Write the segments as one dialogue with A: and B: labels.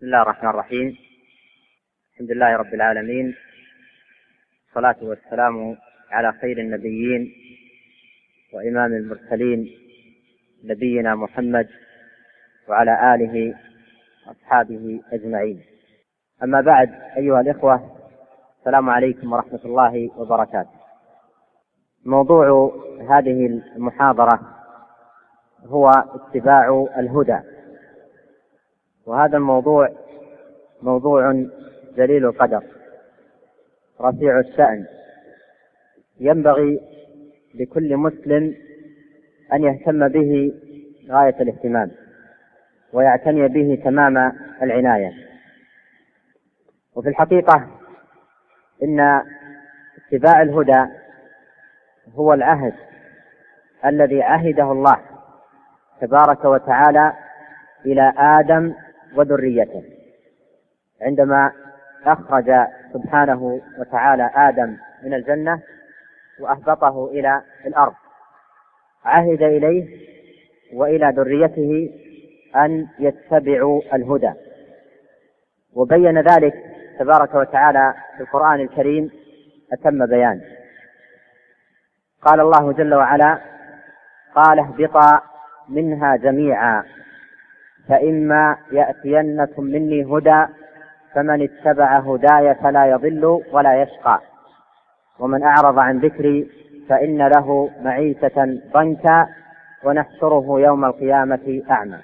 A: الله الرحمن الرحيم. الحمد لله رب العالمين، والصلاة والسلام على خير النبيين وإمام المرسلين نبينا محمد وعلى آله وأصحابه أجمعين. أما بعد، أيها الإخوة، السلام عليكم ورحمة الله وبركاته. موضوع هذه المحاضرة هو اتباع الهدى، وهذا الموضوع موضوع جليل القدر رفيع الشأن، ينبغي لكل مسلم أن يهتم به غاية الاهتمام ويعتني به تمام العناية. وفي الحقيقة إن اتباع الهدى هو العهد الذي عهده الله تبارك وتعالى إلى آدم وذريته عندما أخرج سبحانه وتعالى آدم من الجنة وأهبطه إلى الأرض، عهد إليه وإلى ذريته أن يتبعوا الهدى، وبين ذلك تبارك وتعالى في القرآن الكريم أتم بيان. قال الله جل وعلا: قال اهبطا منها جميعا فإما يأتينكم مني هدى فمن اتبع هداي فلا يضل ولا يشقى ومن أعرض عن ذكري فإن له معيشة ضنكا ونحشره يوم القيامة أعمى.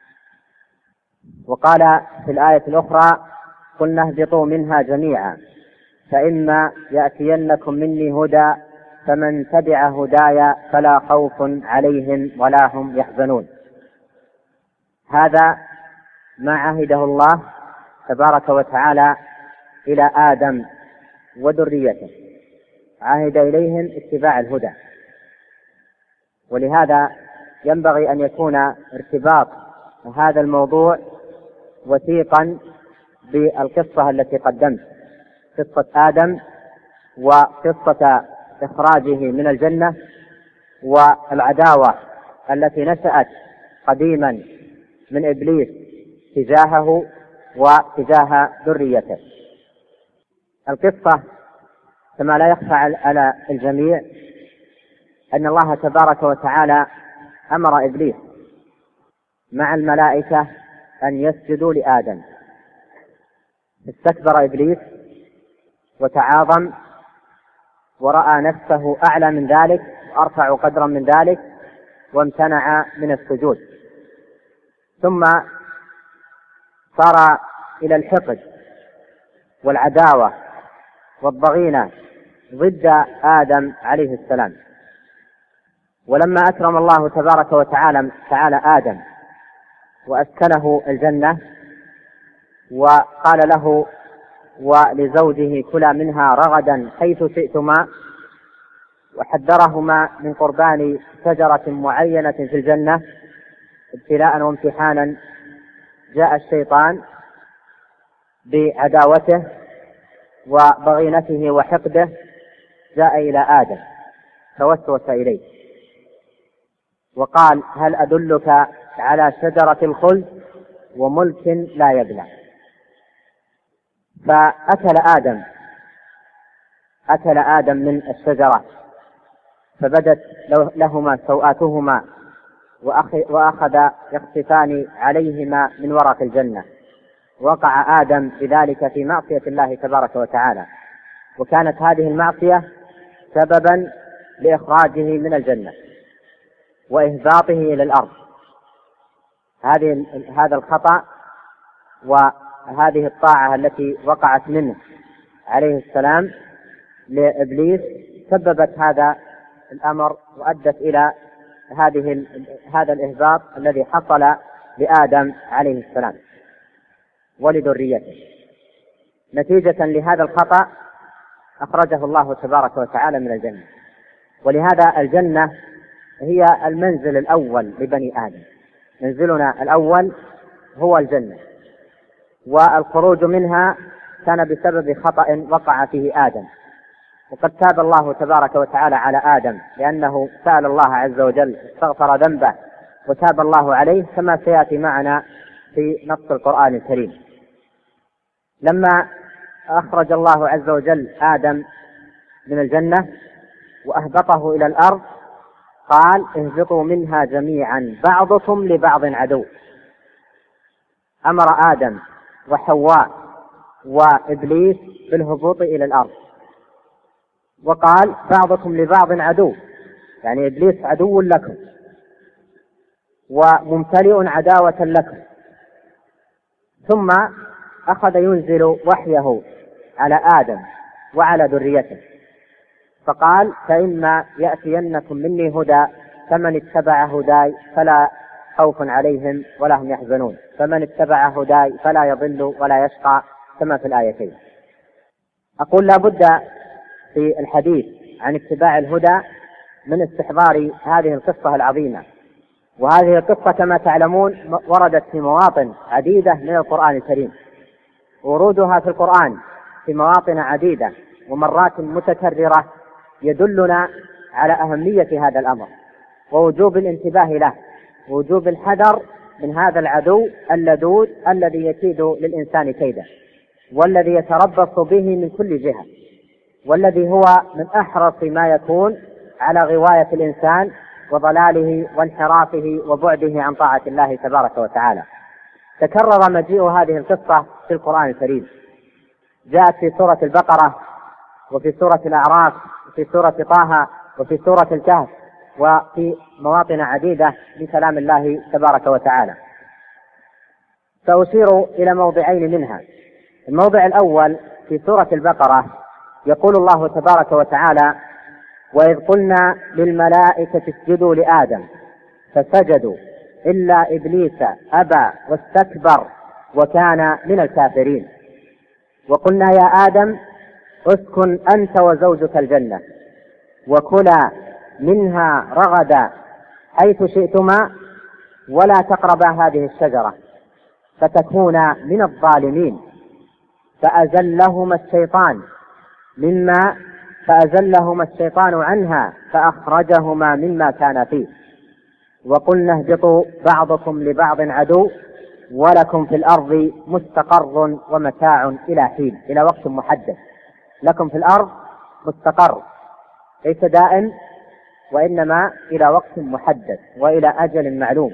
A: وقال في الآية الأخرى: قلنا اهبطوا منها جميعا فإما يأتينكم مني هدى فمن تبع هداي فلا خوف عليهم ولا هم يحزنون. هذا ما عهده الله تبارك وتعالى إلى آدم وذريته، عهد إليهم اتباع الهدى. ولهذا ينبغي أن يكون ارتباط هذا الموضوع وثيقا بالقصة التي قدمت، قصة آدم وقصة إخراجه من الجنة والعداوة التي نشأت قديما من إبليس تجاهه وتجاه ذريته. القصة كما لا يخفى على الجميع أن الله تبارك وتعالى أمر إبليس مع الملائكة أن يسجدوا لآدم، استكبر إبليس وتعاظم ورأى نفسه أعلى من ذلك وأرفع قدرا من ذلك وامتنع من السجود، ثم صار إلى الحقد والعداوة والضغينة ضد آدم عليه السلام. ولما أكرم الله تبارك وتعالى آدم وأسكنه الجنة وقال له ولزوجه: كلا منها رغدا حيث شئتما، وحذرهما من قربان شجرة معينة في الجنة ابتلاء وامتحانا، جاء الشيطان بعداوته وضغينته وحقده، جاء إلى آدم توسوس إليه وقال: هل أدلك على شجرة الخلد وملك لا يبلى؟ فأكل آدم من الشجرة فبدت لهما سوآتهما وأخذ يخصفان عليهما من ورق الجنة. وقع آدم بذلك في معصية الله تبارك وتعالى، وكانت هذه المعصية سببا لإخراجه من الجنة وإهباطه إلى الأرض. هذا الخطأ وهذه الطاعة التي وقعت منه عليه السلام لإبليس سببت هذا الأمر وأدت إلى هذا الإهباط الذي حصل لآدم عليه السلام ولذريته. نتيجة لهذا الخطأ أخرجه الله تبارك وتعالى من الجنة. ولهذا الجنة هي المنزل الأول لبني آدم، منزلنا الأول هو الجنة، والخروج منها كان بسبب خطأ وقع فيه آدم. وقد تاب الله تبارك وتعالى على آدم لأنه سأل الله عز وجل، استغفر ذنبه وتاب الله عليه، كما سيأتي معنا في نص القرآن الكريم. لما أخرج الله عز وجل آدم من الجنة وأهبطه إلى الأرض قال اهبطوا منها جميعا بعضكم لبعض عدو. أمر آدم وحواء وإبليس بالهبوط إلى الأرض، وقال بعضكم لبعض عدو، يعني إبليس عدو لكم وممتلئ عداوة لكم. ثم أخذ ينزل وحيه على آدم وعلى ذريته، فقال فإما يأتينكم مني هدى فمن اتبع هداي فلا خوف عليهم ولا هم يحزنون، فمن اتبع هداي فلا يضل ولا يشقى، كما في الآيتين. أقول لا بد في الحديث عن اتباع الهدى من استحضار هذه القصة العظيمة. وهذه القصة كما تعلمون وردت في مواطن عديدة من القرآن الكريم، ورودها في القرآن في مواطن عديدة ومرات متكررة يدلنا على أهمية هذا الأمر ووجوب الانتباه له، ووجوب الحذر من هذا العدو اللدود الذي يكيد للإنسان كيدا، والذي يتربص به من كل جهة، والذي هو من أحرص ما يكون على غواية الإنسان وضلاله وانحرافه وبعده عن طاعة الله تبارك وتعالى. تكرر مجيء هذه القصة في القرآن الكريم، جاءت في سورة البقرة وفي سورة الأعراف وفي سورة طه وفي سورة الكهف وفي مواطن عديدة من كلام الله تبارك وتعالى. سأشير إلى موضعين منها. الموضع الأول في سورة البقرة يقول الله تبارك وتعالى وإذ قلنا للملائكة اسجدوا لآدم فسجدوا إلا إبليس أبى واستكبر وكان من الكافرين. وقلنا يا آدم اسكن أنت وزوجك الجنة وكلا منها رغدا حيث شئتما ولا تقربا هذه الشجرة فتكونا من الظالمين. فأزلهما الشيطان عنها فأخرجهما مما كان فيه وقلنا اهبطوا بعضكم لبعض عدو ولكم في الأرض مستقر ومتاع إلى حين، إلى وقت محدد. لكم في الأرض مستقر ليس دائم، وإنما إلى وقت محدد وإلى أجل معلوم.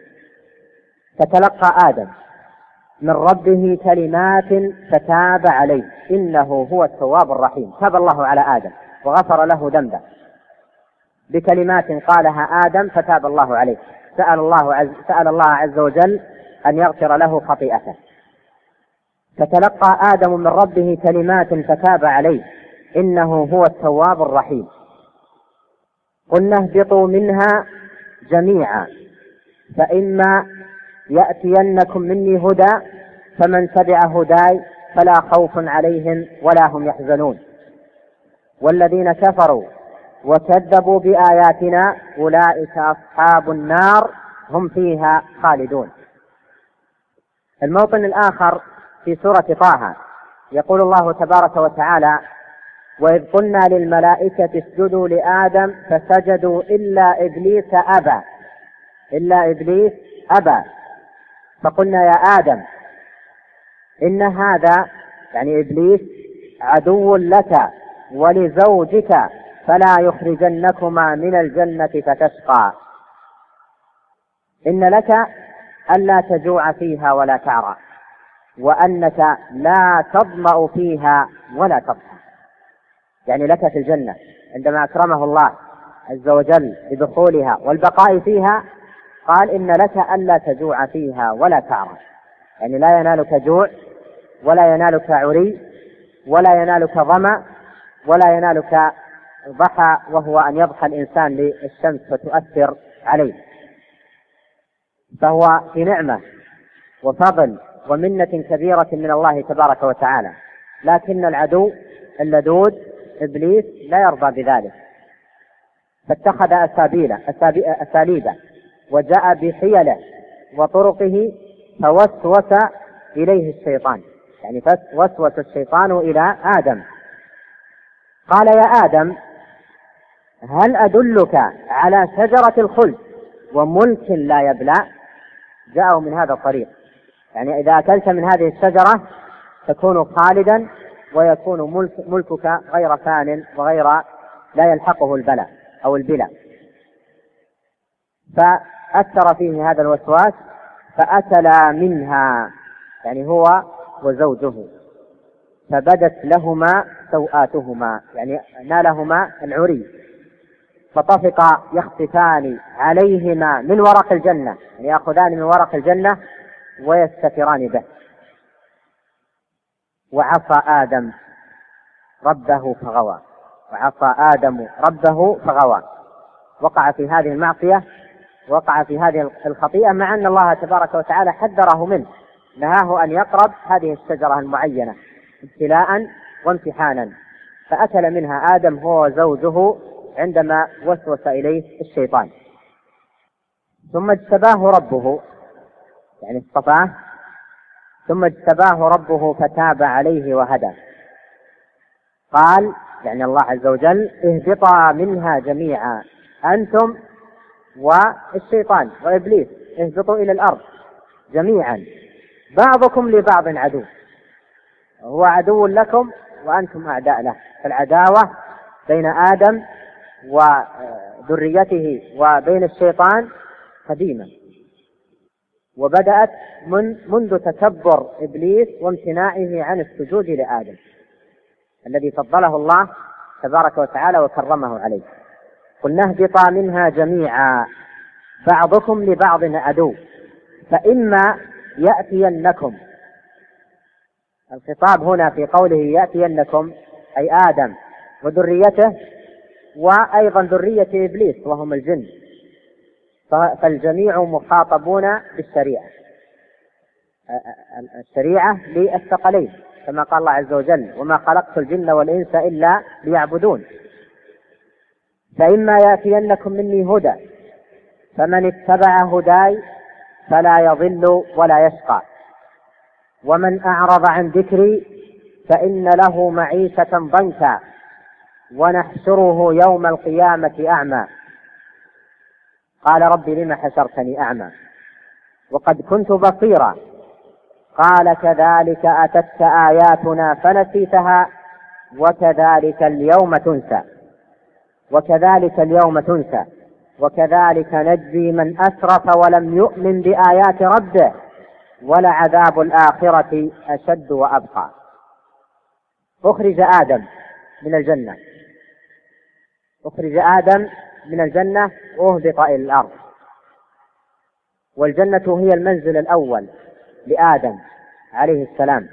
A: فتلقى آدم من ربه كلمات فتاب عليه إنه هو التواب الرحيم. تاب الله على آدم وغفر له ذنبه بكلمات قالها آدم فتاب الله عليه. سأل الله عز وجل أن يغفر له خطيئته. فتلقى آدم من ربه كلمات فتاب عليه إنه هو التواب الرحيم. قلنا اهبطوا منها جميعا فإما يأتينكم مني هدى فمن تبع هداي فلا خوف عليهم ولا هم يحزنون والذين كفروا وكذبوا بآياتنا أولئك أصحاب النار هم فيها خالدون. الموطن الآخر في سورة طه يقول الله تبارك وتعالى وإذ قلنا للملائكة اسجدوا لآدم فسجدوا إلا إبليس أبى فقلنا يا آدم إن هذا يعني إبليس عدو لك ولزوجك فلا يخرجنكما من الجنة فتشقى. إن لك ألا تجوع فيها ولا تعرى وأنك لا تظمأ فيها ولا تضحى. يعني لك في الجنة عندما أكرمه الله عز وجل بدخولها والبقاء فيها قال إن لك ألا تجوع فيها ولا تعرى، يعني لا ينالك جوع ولا ينالك عري ولا ينالك ظمأ ولا ينالك ضحى، وهو أن يضحى الإنسان للشمس فتؤثر عليه. فهو في نعمة وفضل ومنة كبيرة من الله تبارك وتعالى، لكن العدو اللدود إبليس لا يرضى بذلك، فاتخذ أساليب وجاء بحيله وطرقه فوسوس إليه الشيطان، يعني وسوس الشيطان إلى آدم قال يا آدم هل أدلك على شجرة الخلد وملك لا يبلى. جاءوا من هذا الطريق، يعني إذا أكلت من هذه الشجرة تكون خالدا ويكون ملكك غير فان وغير لا يلحقه البلاء أو البلاء. فأثر فيه هذا الوسواس فأكلا منها، يعني هو وزوجه، فبدت لهما سوآتهما، يعني نالهما العري، فطفقا يخصفان عليهما من ورق الجنة، يعني يأخذان من ورق الجنة ويستتران به. وعصى آدم ربه فغوى، وعصى آدم ربه فغوى، وقع في هذه المعصية، وقع في هذه الخطيئة، مع أن الله تبارك وتعالى حذره منه، نهاه أن يقرب هذه الشجرة المعينة ابتلاء وامتحانا، فأكل منها آدم هو وزوجه عندما وسوس إليه الشيطان. ثم اجتباه ربه، يعني اصطفاه، ثم اجتباه ربه فتاب عليه وهدى. قال يعني الله عز وجل: اهبطا منها جميعا أنتم والشيطان وإبليس، اهبطوا إلى الأرض جميعا، بعضكم لبعض عدو، هو عدو لكم وأنتم أعداء له. فالعداوة بين آدم وذريته وبين الشيطان قديمة، وبدأت منذ تكبر إبليس وامتناعه عن السجود لآدم الذي فضله الله تبارك وتعالى وكرمه عليه. قلنا اهبطا منها جميعا بعضكم لبعض عدو فإما يأتينكم. الخطاب هنا في قوله يأتينكم أي آدم وذريته، وأيضا ذرية إبليس وهم الجن، فالجميع مخاطبون بالشريعة، الشريعة للثقلين، كما قال الله عز وجل: وما خلقت الجن والإنس إلا ليعبدون. فإما يأتينكم مني هدى فمن اتبع هداي فلا يضل ولا يشقى، ومن أعرض عن ذكري فإن له معيشة ضنكا ونحشره يوم القيامة أعمى. قال: رب لم حشرتني أعمى وقد كنت بصيرا. قال: كذلك أتتك آياتنا فنسيتها وكذلك اليوم تنسى، وكذلك اليوم تنسى، وكذلك نجزي من أسرف ولم يؤمن بآيات ربه ولعذاب الآخرة أشد وأبقى. أخرج آدم من الجنة، أخرج آدم من الجنة وأهبط إلى الأرض، والجنة هي المنزل الأول لآدم عليه السلام،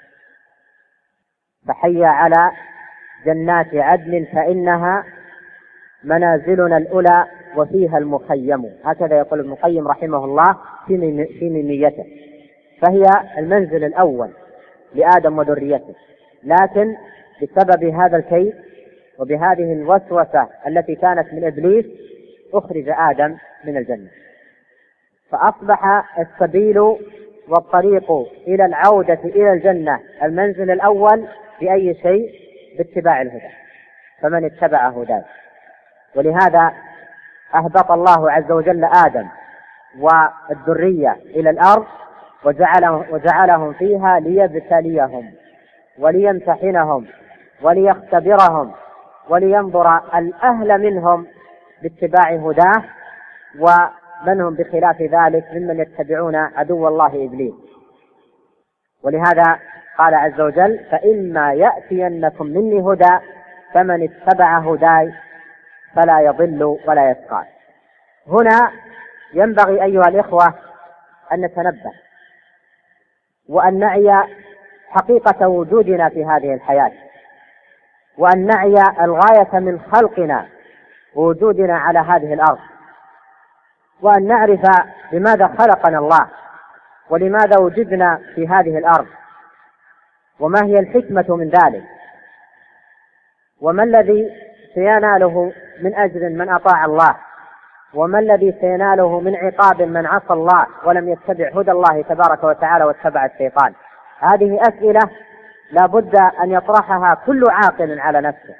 A: فحي على جنات عدن فإنها منازلنا الأولى وفيها المخيم، هكذا يقول ابن القيم رحمه الله في ميميته، فهي المنزل الأول لآدم وذريته. لكن بسبب هذا الكيد وبهذه الوسوسة التي كانت من إبليس أخرج آدم من الجنة، فأصبح السبيل والطريق إلى العودة إلى الجنة المنزل الأول بأي شيء؟ باتباع الهدى، فمن اتبع هداه. ولهذا أهبط الله عز وجل آدم والذرية إلى الأرض وجعلهم فيها ليبتليهم وليمتحنهم وليختبرهم ولينظر الأهل منهم باتباع هداه ومن هم بخلاف ذلك ممن يتبعون عدو الله إبليس. ولهذا قال عز وجل: فإما يأتينكم مني هدى فمن اتبع هداي فلا يضل ولا يشقى. هنا ينبغي أيها الإخوة أن نتنبه وأن نعي حقيقة وجودنا في هذه الحياة، وأن نعي الغاية من خلقنا ووجودنا على هذه الأرض، وأن نعرف لماذا خلقنا الله ولماذا وجدنا في هذه الأرض وما هي الحكمة من ذلك، وما الذي سيناله من أجر من أطاع الله، وما الذي سيناله من عقاب من عصى الله ولم يتبع هدى الله تبارك وتعالى واتبع الشيطان. هذه أسئلة لا بد أن يطرحها كل عاقل على نفسه،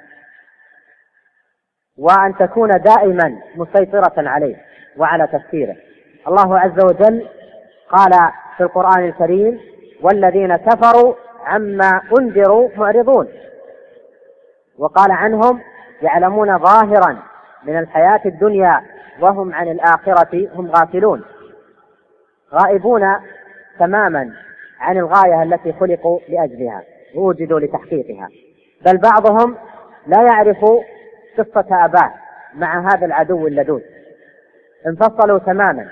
A: وأن تكون دائما مسيطرة عليه وعلى تفكيره. الله عز وجل قال في القرآن الكريم: والذين كفروا عما أنذروا معرضون. وقال عنهم يعلمون ظاهرا من الحياة الدنيا وهم عن الآخرة هم غافلون، غائبون تماما عن الغاية التي خلقوا لأجلها ووجدوا لتحقيقها. بل بعضهم لا يعرف قصة أباه مع هذا العدو اللدود، انفصلوا تماما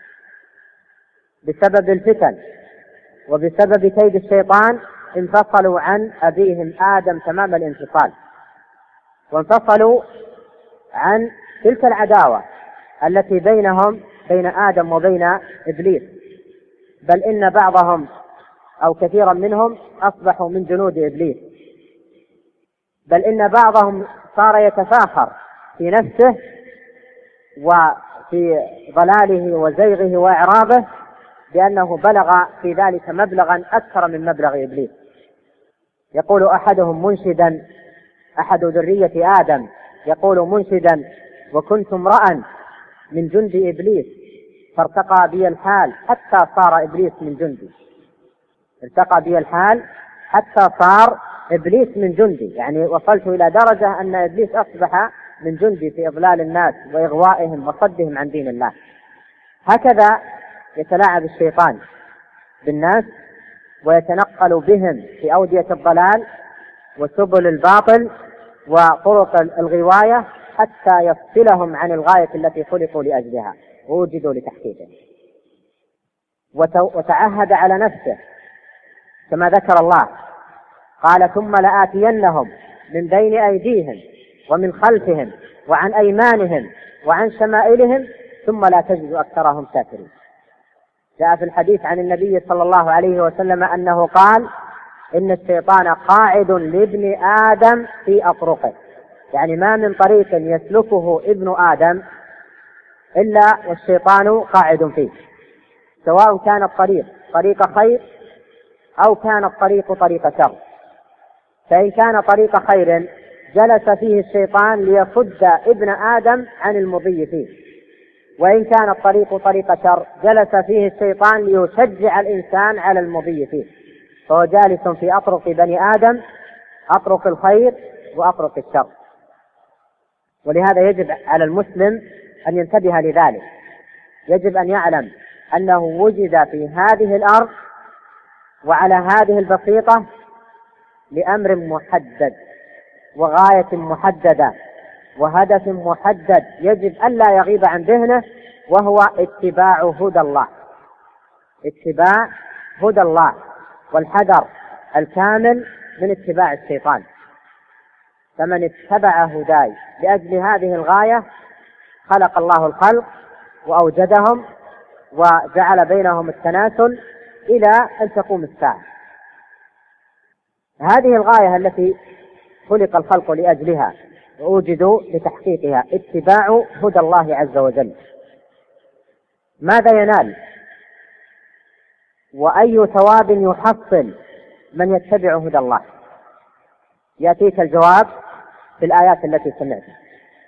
A: بسبب الفتن وبسبب كيد الشيطان، انفصلوا عن أبيهم آدم تمام الانفصال، وانفصلوا عن تلك العداوة التي بينهم بين آدم وبين إبليس. بل إن بعضهم أو كثيرا منهم أصبحوا من جنود إبليس، بل إن بعضهم صار يتفاخر في نفسه وفي ضلاله وزيغه وإعراضه بأنه بلغ في ذلك مبلغا أكثر من مبلغ إبليس. يقول أحدهم منشدا، أحد ذرية آدم يقول منشدا: وكنت امرأ من جند إبليس فارتقى بي الحال حتى صار إبليس من جندي. ارتقى بي الحال حتى صار إبليس من جندي، يعني وصلت إلى درجة أن إبليس أصبح من جندي في إضلال الناس وإغوائهم وصدهم عن دين الله. هكذا يتلاعب الشيطان بالناس ويتنقل بهم في أودية الضلال وسبل الباطل وطرق الغواية حتى يفصلهم عن الغاية التي خلقوا لأجلها ووجدوا لتحقيقها. وتعهد على نفسه كما ذكر الله، قال: ثم لآتينهم من بين أيديهم ومن خلفهم وعن أيمانهم وعن شمائلهم ثم لا تجد أكثرهم شاكرين. جاء في الحديث عن النبي صلى الله عليه وسلم أنه قال: إن الشيطان قاعد لابن آدم في أطرقه، يعني ما من طريق يسلكه ابن آدم إلا والشيطان قاعد فيه، سواء كان الطريق طريق خير أو كان الطريق طريق شر. فإن كان طريق خير جلس فيه الشيطان ليصد ابن آدم عن المضي فيه، وإن كان الطريق طريق شر جلس فيه الشيطان ليشجع الإنسان على المضي فيه. فهو جالس في أطرق بني آدم، أطرق الخير وأطرق الشر. ولهذا يجب على المسلم أن ينتبه لذلك، يجب أن يعلم أنه وجد في هذه الأرض وعلى هذه البسيطة لأمر محدد وغاية محددة وهدف محدد يجب ألا يغيب عن ذهنه، وهو اتباع هدى الله، اتباع هدى الله والحذر الكامل من اتباع الشيطان. فمن اتبع هداي لأجل هذه الغاية خلق الله الخلق وأوجدهم وجعل بينهم التناسل إلى أن تقوم الساعة. هذه الغاية التي خلق الخلق لأجلها ووجدوا لتحقيقها اتباع هدى الله عز وجل. ماذا ينال وأي ثواب يحصل من يتبع هدى الله؟ يأتيك الجواب في الآيات التي سمعتها.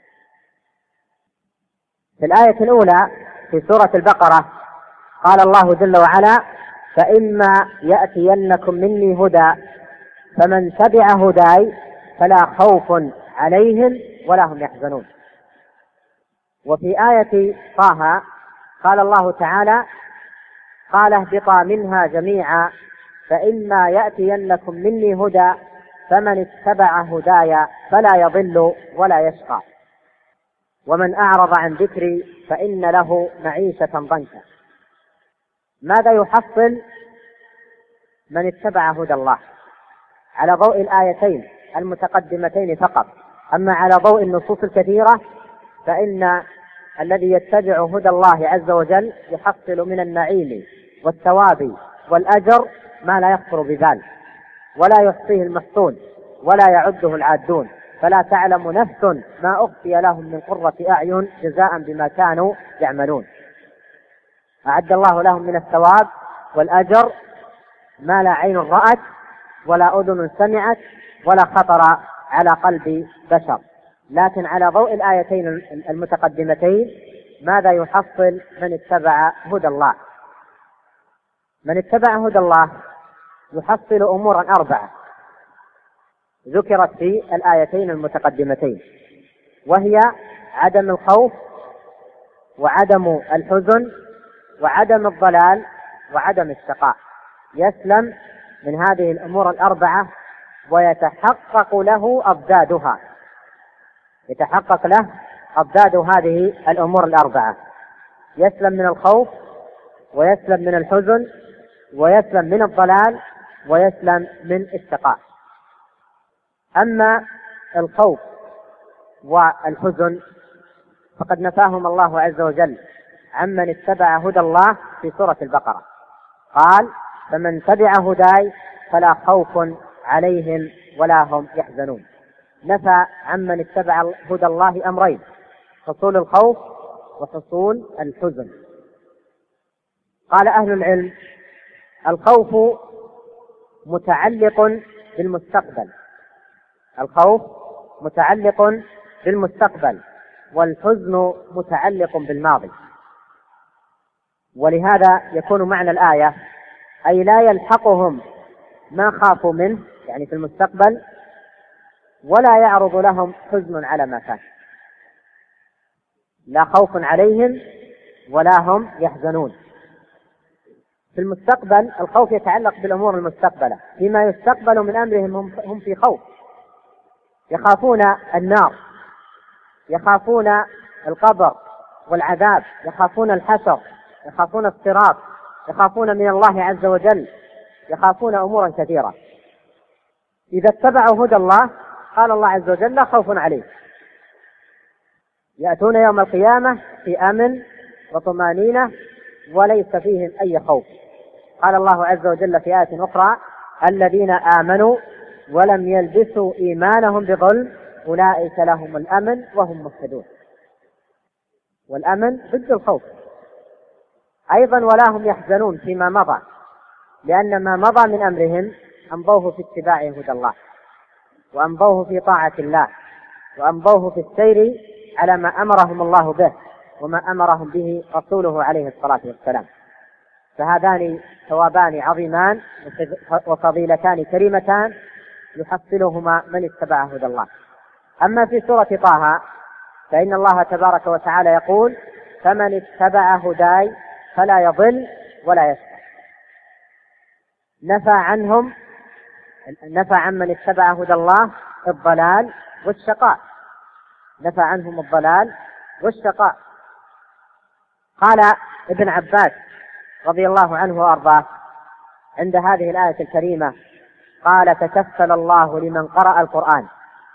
A: في الآية الأولى في سورة البقرة قال الله جل وعلا: فإما يأتينكم مني هدى فمن تبع هداي فلا خوف عليهم ولا هم يحزنون. وفي آية طه قال الله تعالى: قال اهبطا منها جميعا فإما يأتينكم مني هدى فمن اتبع هداي فلا يضل ولا يشقى ومن أعرض عن ذكري فإن له معيشة ضنكا. ماذا يحصل من اتبع هدى الله على ضوء الآيتين المتقدمتين فقط؟ أما على ضوء النصوص الكثيرة فإن الذي يتبع هدى الله عز وجل يحصل من النعيم والثواب والأجر ما لا يخطر ببال ولا يحصيه المحصون ولا يعده العادون، فلا تعلم نفس ما أخفي لهم من قرة أعين جزاء بما كانوا يعملون. أعد الله لهم من الثواب والأجر ما لا عين رأت ولا أذن سمعت ولا خطر على قلب بشر. لكن على ضوء الآيتين المتقدمتين ماذا يحصل من اتبع هدى الله؟ من اتبع هدى الله يحصل أمورا 4 ذكرت في الآيتين المتقدمتين، وهي عدم الخوف وعدم الحزن وعدم الضلال وعدم الشقاء. يسلم من هذه الأمور 4 ويتحقق له أضدادها، يتحقق له أضداد هذه الأمور 4. يسلم من الخوف ويسلم من الحزن ويسلم من الضلال ويسلم من الشقاء. أما الخوف والحزن فقد نفاهم الله عز وجل عمن اتبع هدى الله في سورة البقرة، قال: فمن تبع هداي فلا خوف عليهم ولا هم يحزنون. نفى عمن اتبع هدى الله أمرين: حصول الخوف وحصول الحزن. قال أهل العلم: الخوف متعلق بالمستقبل، الخوف متعلق بالمستقبل، والحزن متعلق بالماضي. ولهذا يكون معنى الآية أي لا يلحقهم ما خافوا منه يعني في المستقبل، ولا يعرض لهم حزن على ما فات، لا خوف عليهم ولا هم يحزنون. في المستقبل الخوف يتعلق بالأمور المستقبلة، فيما يستقبل من أمرهم هم في خوف، يخافون النار، يخافون القبر والعذاب، يخافون الحشر، يخافون الصراط، يخافون من الله عز وجل، يخافون أمورا كثيرة. إذا اتبعوا هدى الله قال الله عز وجل: لا خوف عليهم، يأتون يوم القيامة في أمن وطمانينة وليس فيهم أي خوف. قال الله عز وجل في آية أخرى: الذين آمنوا ولم يلبسوا إيمانهم بظلم أولئك لهم الأمن وهم مهتدون. والأمن ضد الخوف أيضا، ولا هم يحزنون فيما مضى، لأن ما مضى من أمرهم أمضوه في اتباع هدى الله، وأمضوه في طاعة الله، وأمضوه في السير على ما أمرهم الله به وما أمرهم به رسوله عليه الصلاة والسلام. فهذان ثوابان عظيمان وفضيلتان كريمتان يحصلهما من اتبع هدى الله. أما في سورة طه فإن الله تبارك وتعالى يقول: فمن اتبع هداي فلا يضل ولا يشقى. نفى عمن اتبع هدى الله الضلال والشقاء، نفى عنهم الضلال والشقاء. قال ابن عباس رضي الله عنه وأرضاه عند هذه الآية الكريمة، قال: تكفل الله لمن قرأ القرآن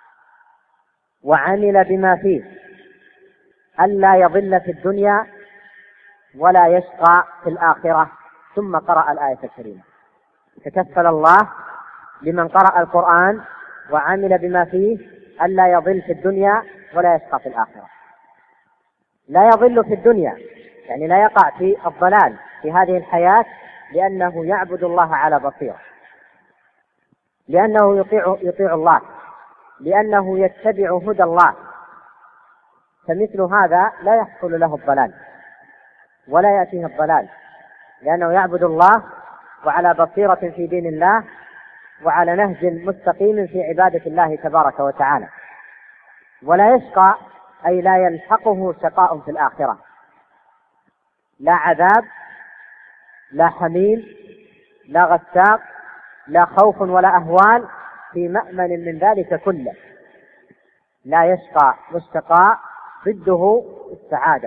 A: وعمل بما فيه ألا يضل في الدنيا ولا يشقى في الآخرة. ثم قرأ الآية الكريمة: تكفل الله لمن قرأ القرآن وعمل بما فيه ألا يضل في الدنيا ولا يشقى في الآخرة. لا يضل في الدنيا يعني لا يقع في الضلال في هذه الحياة، لأنه يعبد الله على بصيرة، لأنه يطيع الله، لأنه يتبع هدى الله. فمثل هذا لا يحصل له الضلال ولا يأتيه الضلال، لأنه يعبد الله وعلى بصيرة في دين الله وعلى نهج مستقيم في عبادة الله تبارك وتعالى. ولا يشقى أي لا يلحقه شقاء في الآخرة، لا عذاب، لا حميم، لا غساق، لا خوف ولا أهوال، في مأمن من ذلك كله. لا يشقى، والشقاء ضده السعادة،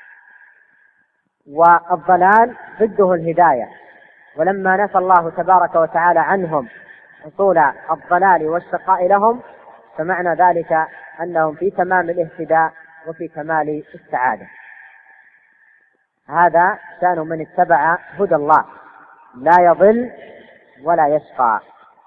A: والضلال ضده الهداية. ولما نفى الله تبارك وتعالى عنهم حصول الضلال والشقاء لهم، فمعنى ذلك أنهم في تمام الاهتداء وفي كمال السعادة. هذا شأن من اتبع هدى الله، لا يضل ولا يشقى.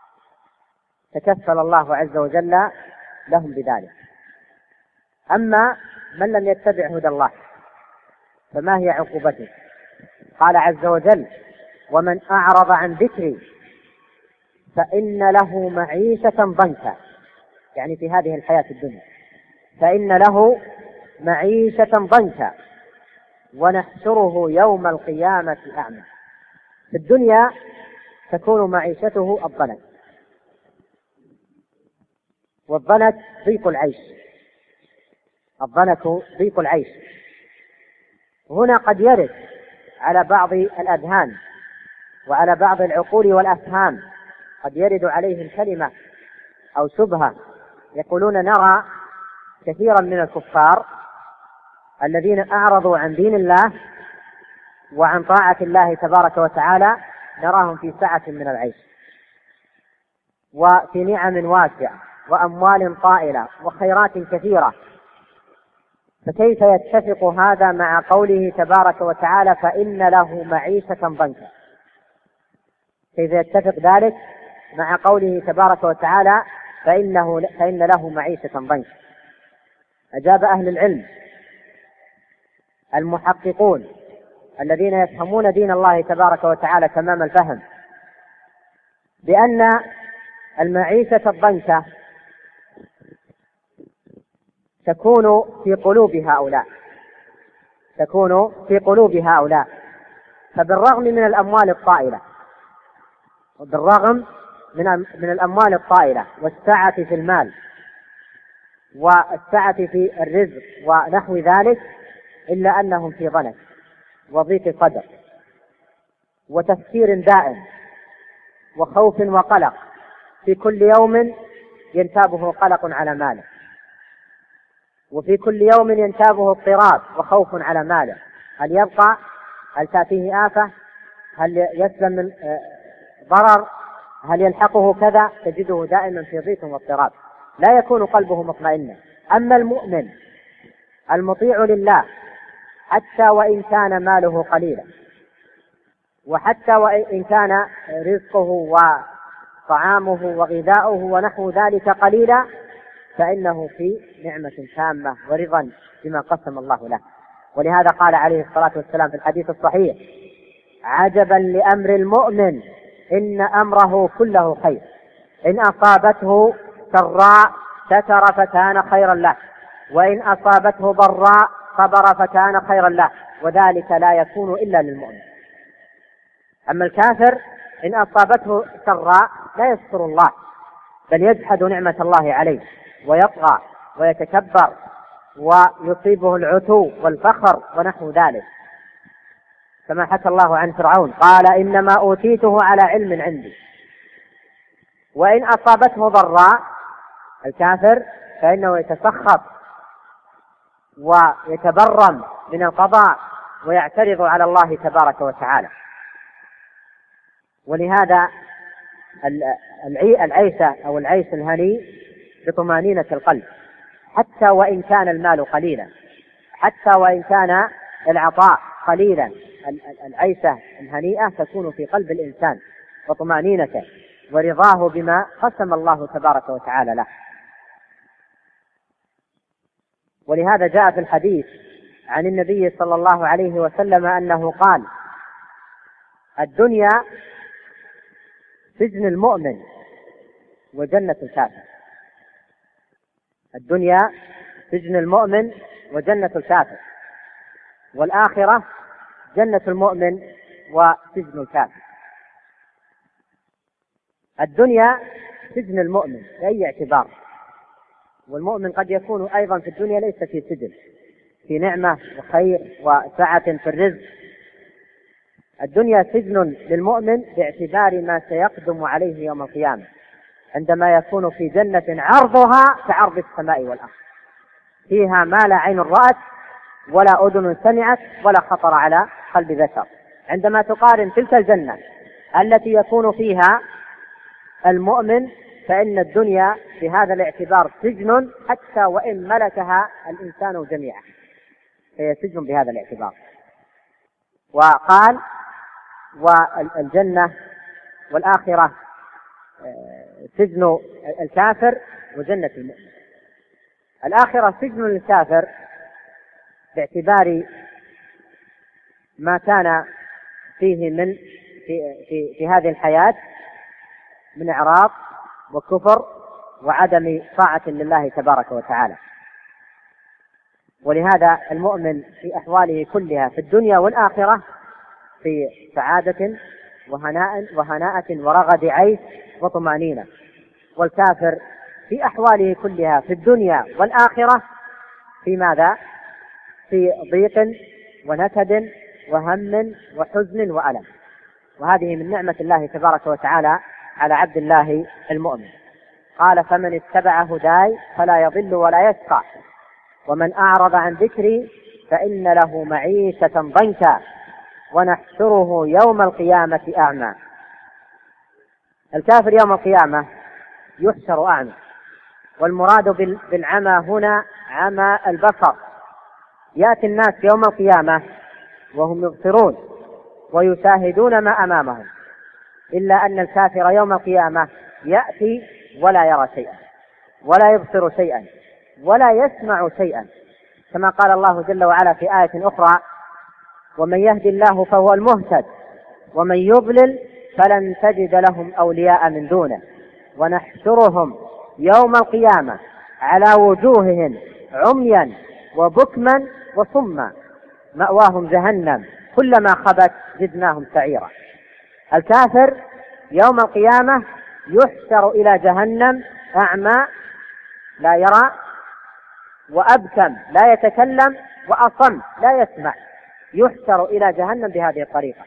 A: تكفل الله عز وجل لهم بذلك. أما من لم يتبع هدى الله فما هي عقوبته؟ قال عز وجل: ومن أعرض عن ذكري فإن له معيشة ضنكا، يعني في هذه الحياة الدنيا، فإن له معيشة ضنكا ونحشره يوم القيامة أعمى. في الدنيا تكون معيشته الضنك، والضنك ضيق العيش، الضنك ضيق العيش. هنا قد يرد على بعض الأذهان وعلى بعض العقول والأفهام، قد يرد عليهم كلمة أو شبهة، يقولون نرى كثيرا من الكفار الذين أعرضوا عن دين الله وعن طاعة الله تبارك وتعالى نراهم في سعة من العيش وفي نعم واسعة وأموال طائلة وخيرات كثيرة، فكيف يتفق هذا مع قوله تبارك وتعالى فإن له معيشة ضنكا؟ كيف يتفق ذلك مع قوله تبارك وتعالى فإن له معيشة ضنكا؟ أجاب أهل العلم المحققون الذين يفهمون دين الله تبارك وتعالى تمام الفهم بأن المعيشة الضنكة تكون في قلوب هؤلاء، فبالرغم من الأموال الطائلة والسعة في المال والسعة في الرزق ونحو ذلك، إلا أنهم في ضنك وضيق صدر وتفكير دائم وخوف وقلق، في كل يوم ينتابه قلق على ماله، وفي كل يوم ينتابه اضطراب وخوف على ماله، هل يبقى؟ هل تأتيه آفة؟ هل يسلم من ضرر؟ هل يلحقه كذا؟ تجده دائما في ضيق واضطراب، لا يكون قلبه مطمئنا. أما المؤمن المطيع لله حتى وإن كان ماله قليلا، وحتى وإن كان رزقه وطعامه وغذاؤه ونحو ذلك قليلا، فإنه في نعمة تامة ورضا بما قسم الله له. ولهذا قال عليه الصلاة والسلام في الحديث الصحيح عجبا لأمر المؤمن إن أمره كله خير، إن أصابته سراء شكر فكان خيرا له، وإن أصابته ضراء صبر فكان خيرا له، وذلك لا يكون إلا للمؤمن. أما الكافر إن أصابته سراء لا يشكر الله، بل يجحد نعمة الله عليه ويطغى ويتكبر ويصيبه العتو والفخر ونحو ذلك، كما حكى الله عن فرعون قال إنما أوتيته على علم عندي. وإن أصابته ضراء الكافر فإنه يتسخط ويتبرم من القضاء ويعترض على الله تبارك وتعالى. ولهذا العيشة أو العيش الهني بطمأنينة القلب، حتى وإن كان المال قليلا، حتى وإن كان العطاء قليلا، العيشة الهنيئة تكون في قلب الإنسان وطمأنينته ورضاه بما قسم الله تبارك وتعالى له. ولهذا جاء في الحديث عن النبي صلى الله عليه وسلم أنه قال الدنيا سجن المؤمن وجنة الكافر، الدنيا سجن المؤمن وجنة الكافر، والآخرة جنة المؤمن وسجن الكافر. الدنيا سجن المؤمن بأي اعتبار، والمؤمن قد يكون أيضا في الدنيا ليس في سجن، في نعمة وخير وسعة في الرزق. الدنيا سجن للمؤمن باعتبار ما سيقدم عليه يوم القيامة، عندما يكون في جنة عرضها كعرض السماء والأرض، فيها ما لا عين رأت ولا أذن سمعت ولا خطر على قلب بشر. عندما تقارن تلك الجنة التي يكون فيها المؤمن، فإن الدنيا في هذا الاعتبار سجن حتى وإن ملكها الإنسان جميعا، هي سجن بهذا الاعتبار. وقال والجنة والآخرة سجن الكافر وجنة المؤمن. الآخرة سجن للكافر باعتبار ما كان فيه من في هذه الحياة من إعراض وكفر وعدم طاعة لله تبارك وتعالى. ولهذا المؤمن في أحواله كلها في الدنيا والآخرة في سعادة وهناءة ورغد عيش وطمأنينة. والكافر في أحواله كلها في الدنيا والآخرة في ماذا؟ في ضيق ونكد وهم وحزن وألم. وهذه من نعمة الله تبارك وتعالى على عبد الله المؤمن. قال: فمن اتبع هداي فلا يضل ولا يشقى، ومن أعرض عن ذكري فإن له معيشة ضنكا ونحشره يوم القيامة أعمى. الكافر يوم القيامة يحشر أعمى، والمراد بالعمى هنا عمى البصر. يأتي الناس يوم القيامة وهم يبصرون ويشاهدون ما أمامهم، إلا أن الكافر يوم القيامة يأتي ولا يرى شيئا ولا يبصر شيئا ولا يسمع شيئا، كما قال الله جل وعلا في آية أخرى: ومن يهد الله فهو المهتد ومن يضلل فلن تجد لهم أولياء من دونه ونحشرهم يوم القيامة على وجوههم عميا وبكما وصما مأواهم جهنم كلما خبت زدناهم سعيرا. الكافر يوم القيامة يحشر إلى جهنم أعمى لا يرى، وأبكم لا يتكلم، وأصم لا يسمع، يحشر إلى جهنم بهذه الطريقة.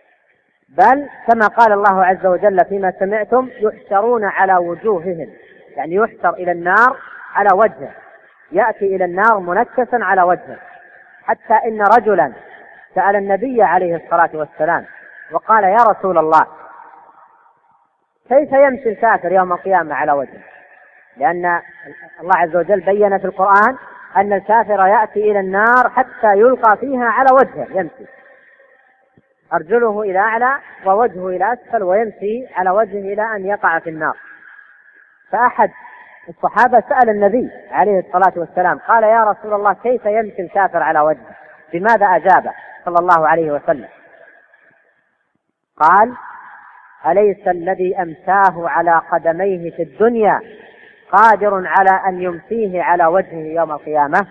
A: بل كما قال الله عز وجل: فيما سمعتم يحشرون على وجوههم، يعني يحشر إلى النار على وجهه، يأتي إلى النار منكسا على وجهه. حتى إن رجلا سأل النبي عليه الصلاة والسلام وقال: يا رسول الله، كيف يمشي الكافر يوم القيامة على وجهه؟ لأن الله عز وجل بين في القرآن أن الكافر يأتي إلى النار حتى يلقى فيها على وجهه، يمشي أرجله إلى أعلى ووجهه إلى أسفل، ويمشي على وجهه إلى أن يقع في النار. فأحد الصحابة سأل النبي عليه الصلاة والسلام قال: يا رسول الله، كيف يمشي الكافر على وجهه؟ بماذا أجاب صلى الله عليه وسلم؟ قال: أليس الذي أمساه على قدميه في الدنيا قادر على أن يمسيه على وجهه يوم القيامة؟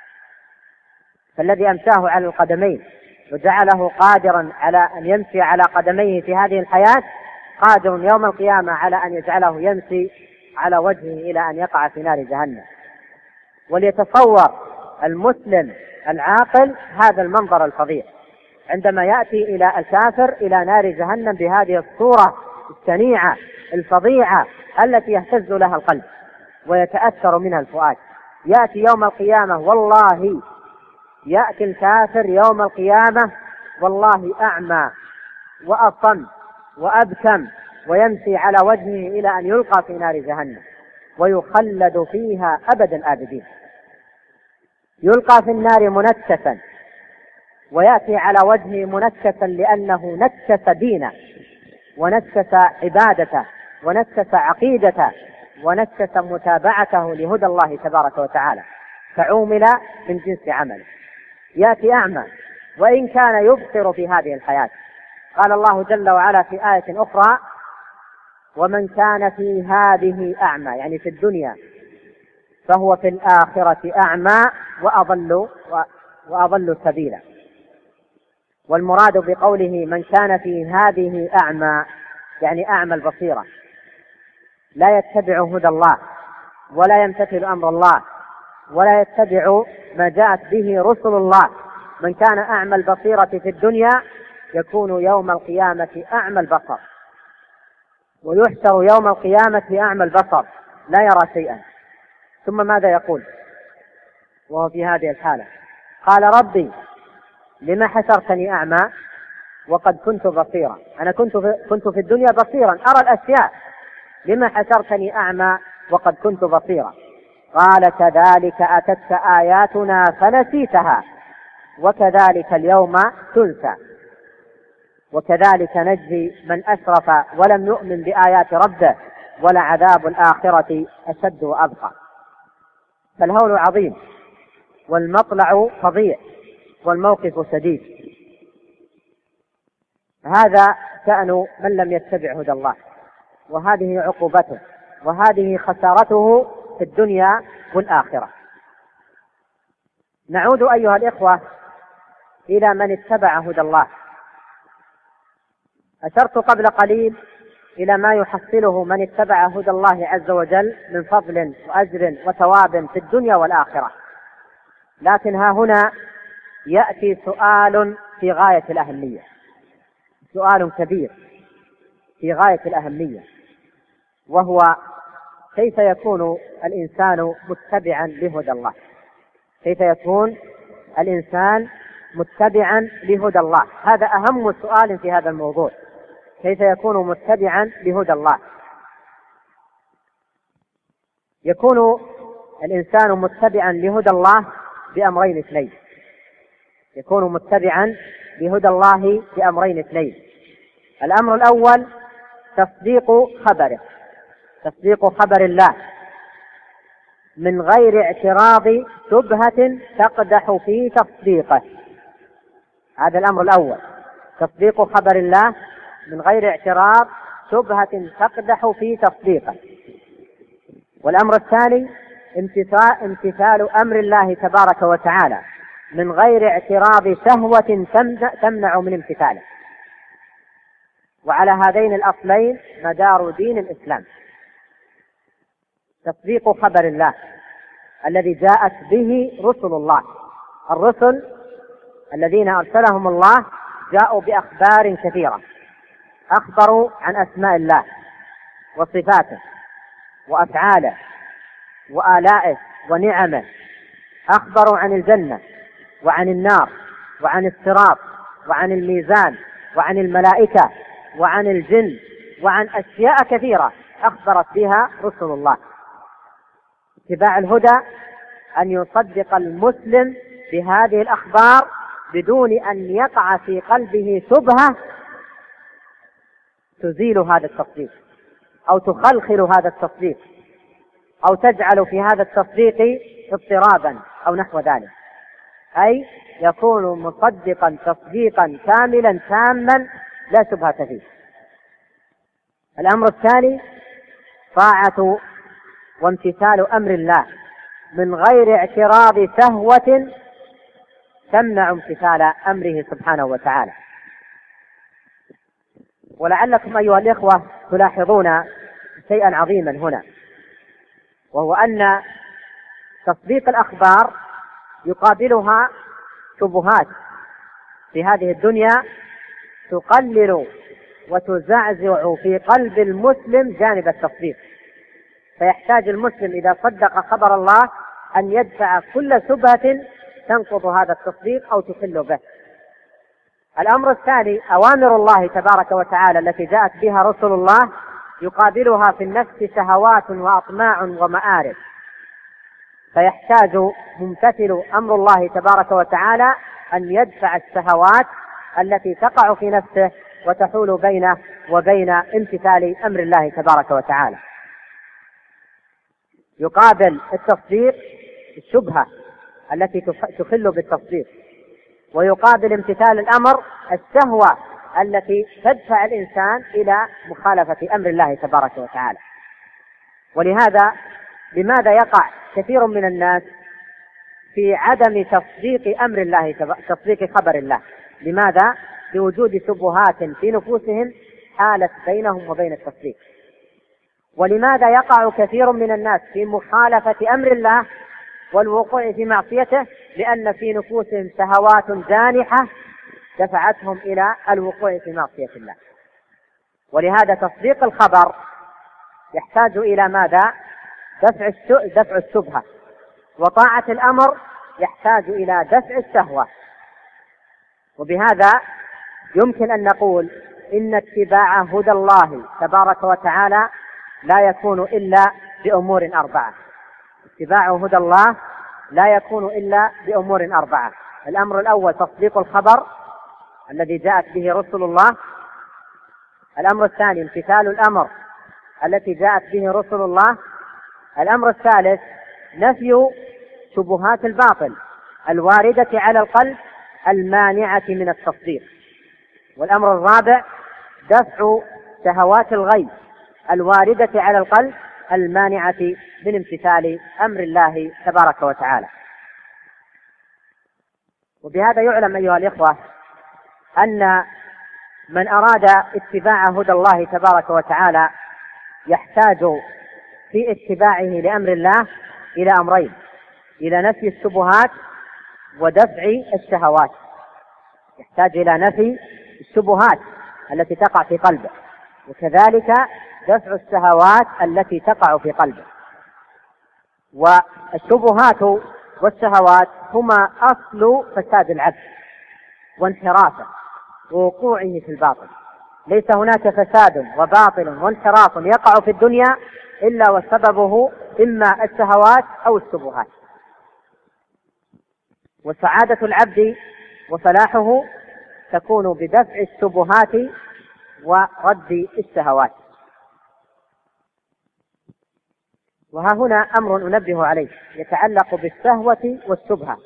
A: فالذي أمساه على القدمين وجعله قادرا على أن يمشي على قدميه في هذه الحياة قادر يوم القيامة على أن يجعله يمشي على وجهه إلى أن يقع في نار جهنم. وليتصور المسلم العاقل هذا المنظر الفظيع عندما يأتي إلى الكافر إلى نار جهنم بهذه الصورة الشنيعة الفظيعة التي يهتز لها القلب ويتأثر منها الفؤاد. يأتي يوم القيامة، والله يأتي الكافر يوم القيامة والله أعمى وأصم وأبكم، ويمشي على وجهه إلى أن يلقى في نار جهنم ويخلد فيها أبد الآبدين. يلقى في النار منكسا، ويأتي على وجهه منكسا لأنه نكس دينه ونكس عبادته ونكس عقيدته ونكس متابعته لهدى الله تبارك وتعالى، فعومل من جنس عمله. يأتي أعمى وإن كان يبصر في هذه الحياة. قال الله جل وعلا في آية أخرى: ومن كان في هذه أعمى، يعني في الدنيا، فهو في الآخرة أعمى وأضل سبيلا. والمراد بقوله من كان في هذه أعمى يعني أعمى البصيرة، لا يتبع هدى الله ولا يمتثل أمر الله ولا يتبع ما جاءت به رسل الله. من كان أعمى البصيرة في الدنيا يكون يوم القيامة أعمى البصر، ويحشر يوم القيامة أعمى البصر لا يرى شيئا. ثم ماذا يقول وهو في هذه الحالة؟ قال: ربي لما حشرتني أعمى وقد كنت بصيرا؟ أنا كنت في الدنيا بصيرا أرى الأشياء، لما حشرتني أعمى وقد كنت بصيرا؟ قال: كذلك أتتك آياتنا فنسيتها وكذلك اليوم تنسى وكذلك نجزي من أسرف ولم يؤمن بآيات ربه ولعذاب الآخرة أشد وأبقى. فالهول عظيم والمطلع فظيع والموقف شديد. هذا شأن من لم يتبع هدى الله، وهذه عقوبته، وهذه خسارته في الدنيا والآخرة. نعود أيها الإخوة إلى من اتبع هدى الله. أشرت قبل قليل إلى ما يحصله من اتبع هدى الله عز وجل من فضل وأجر وثواب في الدنيا والآخرة، لكن ها هنا يأتي سؤال في غاية الأهمية، سؤال كبير في غاية الأهمية، وهو كيف يكون الإنسان متبعا لهدى الله؟ كيف يكون الإنسان متبعا لهدى الله؟ هذا أهم سؤال في هذا الموضوع، كيف يكون متبعا لهدى الله؟ يكون الإنسان متبعا لهدى الله بأمرين اثنين، يكون متبعا لهدى الله بأمرين اثنين. الأمر الأول تصديق خبره، تصديق خبر الله من غير اعتراض شبهة تقدح في تصديقه، هذا الأمر الأول، تصديق خبر الله من غير اعتراض شبهة تقدح في تصديقه. والأمر الثاني امتثال أمر الله تبارك وتعالى من غير اعتراض شهوة تمنع من امتثاله. وعلى هذين الأصلين مدار دين الإسلام، تصديق خبر الله الذي جاءت به رسل الله. الرسل الذين أرسلهم الله جاءوا بأخبار كثيرة، أخبروا عن أسماء الله وصفاته وأفعاله وآلائه ونعمه، أخبروا عن الجنة وعن النار وعن الصراط وعن الميزان وعن الملائكة وعن الجن وعن أشياء كثيرة أخبرت بها رسل الله. اتباع الهدى أن يصدق المسلم بهذه الأخبار بدون أن يقع في قلبه شبهة تزيل هذا التصديق أو تخلخل هذا التصديق أو تجعل في هذا التصديق اضطرابا أو نحو ذلك، أي يكون مصدقا تصديقا كاملا تاما لا شبهة فيه. الأمر الثاني طاعة وامتثال أمر الله من غير اعتراض شهوة تمنع امتثال أمره سبحانه وتعالى. ولعلكم أيها الإخوة تلاحظون شيئا عظيما هنا، وهو أن تصديق الأخبار يقابلها شبهات في هذه الدنيا تقلل وتزعزع في قلب المسلم جانب التصديق، فيحتاج المسلم إذا صدق خبر الله أن يدفع كل شبهة تنقض هذا التصديق أو تخل به. الأمر الثاني أوامر الله تبارك وتعالى التي جاءت بها رسل الله يقابلها في النفس شهوات وأطماع ومآرب، فيحتاج ممتثل أمر الله تبارك وتعالى أن يدفع الشهوات التي تقع في نفسه وتحول بينه وبين امتثال أمر الله تبارك وتعالى. يقابل التصديق الشبهة التي تخل بالتصديق، ويقابل امتثال الأمر الشهوة التي تدفع الإنسان إلى مخالفة أمر الله تبارك وتعالى. ولهذا لماذا يقع كثير من الناس في عدم تصديق أمر الله تصديق خبر الله؟ لماذا؟ لوجود شبهات في نفوسهم حالت بينهم وبين التصديق. ولماذا يقع كثير من الناس في مخالفة أمر الله والوقوع في معصيته؟ لأن في نفوسهم شهوات جانحة دفعتهم إلى الوقوع في معصية الله. ولهذا تصديق الخبر يحتاج إلى ماذا؟ دفع الشبهة، وطاعة الأمر يحتاج إلى دفع الشهوة. وبهذا يمكن أن نقول إن اتباع هدى الله تبارك وتعالى لا يكون إلا بأمور أربعة. اتباع هدى الله لا يكون إلا بأمور أربعة. الأمر الأول تصديق الخبر الذي جاءت به رسل الله. الأمر الثاني امتثال الأمر التي جاءت به رسل الله. الأمر الثالث نفي شبهات الباطل الواردة على القلب المانعة من التصديق. والأمر الرابع دفع شهوات الغي الواردة على القلب المانعة من امتثال أمر الله تبارك وتعالى. وبهذا يعلم أيها الإخوة أن من أراد اتباع هدى الله تبارك وتعالى يحتاج في اتباعه لأمر الله إلى أمرين: إلى نفي الشبهات ودفع الشهوات. يحتاج إلى نفي الشبهات التي تقع في قلبه، وكذلك دفع الشهوات التي تقع في قلبه. والشبهات والشهوات هما أصل فساد العبد وانحرافه ووقوعه في الباطل. ليس هناك فساد وباطل وانحراف يقع في الدنيا إلا وسببه إما الشهوات أو الشبهات. وسعادة العبد وفلاحه تكون بدفع الشبهات ورد الشهوات. وها هنا أمر أنبه عليه يتعلق بالشهوة والشبهة،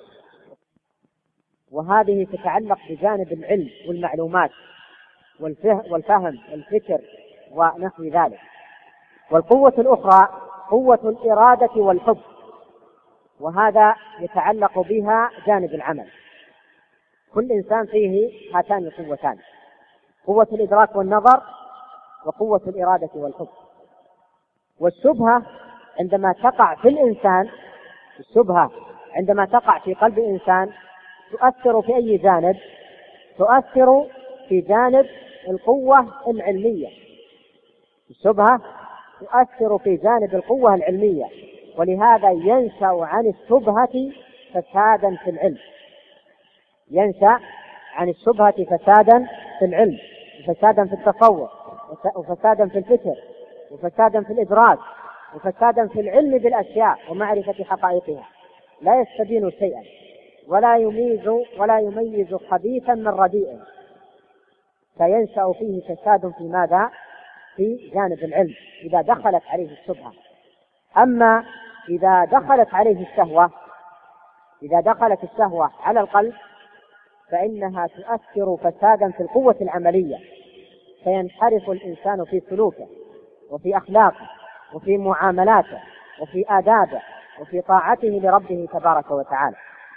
A: وهذه تتعلق بجانب العلم والمعلومات والفهم والفكر ونحو ذلك. والقوة الأخرى قوة الإرادة والحب، وهذا يتعلق بها جانب العمل. كل إنسان فيه هاتان القوتان: قوة الإدراك والنظر، وقوة الإرادة والحب. والشبهة عندما تقع في الإنسان، الشبهة عندما تقع في قلب الإنسان تؤثر في أي جانب؟ تؤثر في جانب القوة العلمية. الشبهة تؤثر في جانب القوة العلمية، ولهذا ينشأ عن الشبهة فسادا في العلم. ينشأ عن الشبهة فسادا في العلم، وفسادا في التصور، وفسادا في الفكر، وفسادا في الإدراك، وفسادا في العلم بالأشياء ومعرفة حقائقها. لا يستبين شيئا ولا يميز خبيثا من رديء، فينشأ فيه فساد في ماذا؟ في جانب العلم إذا دخلت عليه الشبهة. أما إذا دخلت عليه الشهوة، إذا دخلت الشهوة على القلب فإنها تؤثر فسادا في القوة العملية، فينحرف الإنسان في سلوكه وفي أخلاقه وفي معاملاته وفي آدابه وفي طاعته لربه تبارك وتعالى.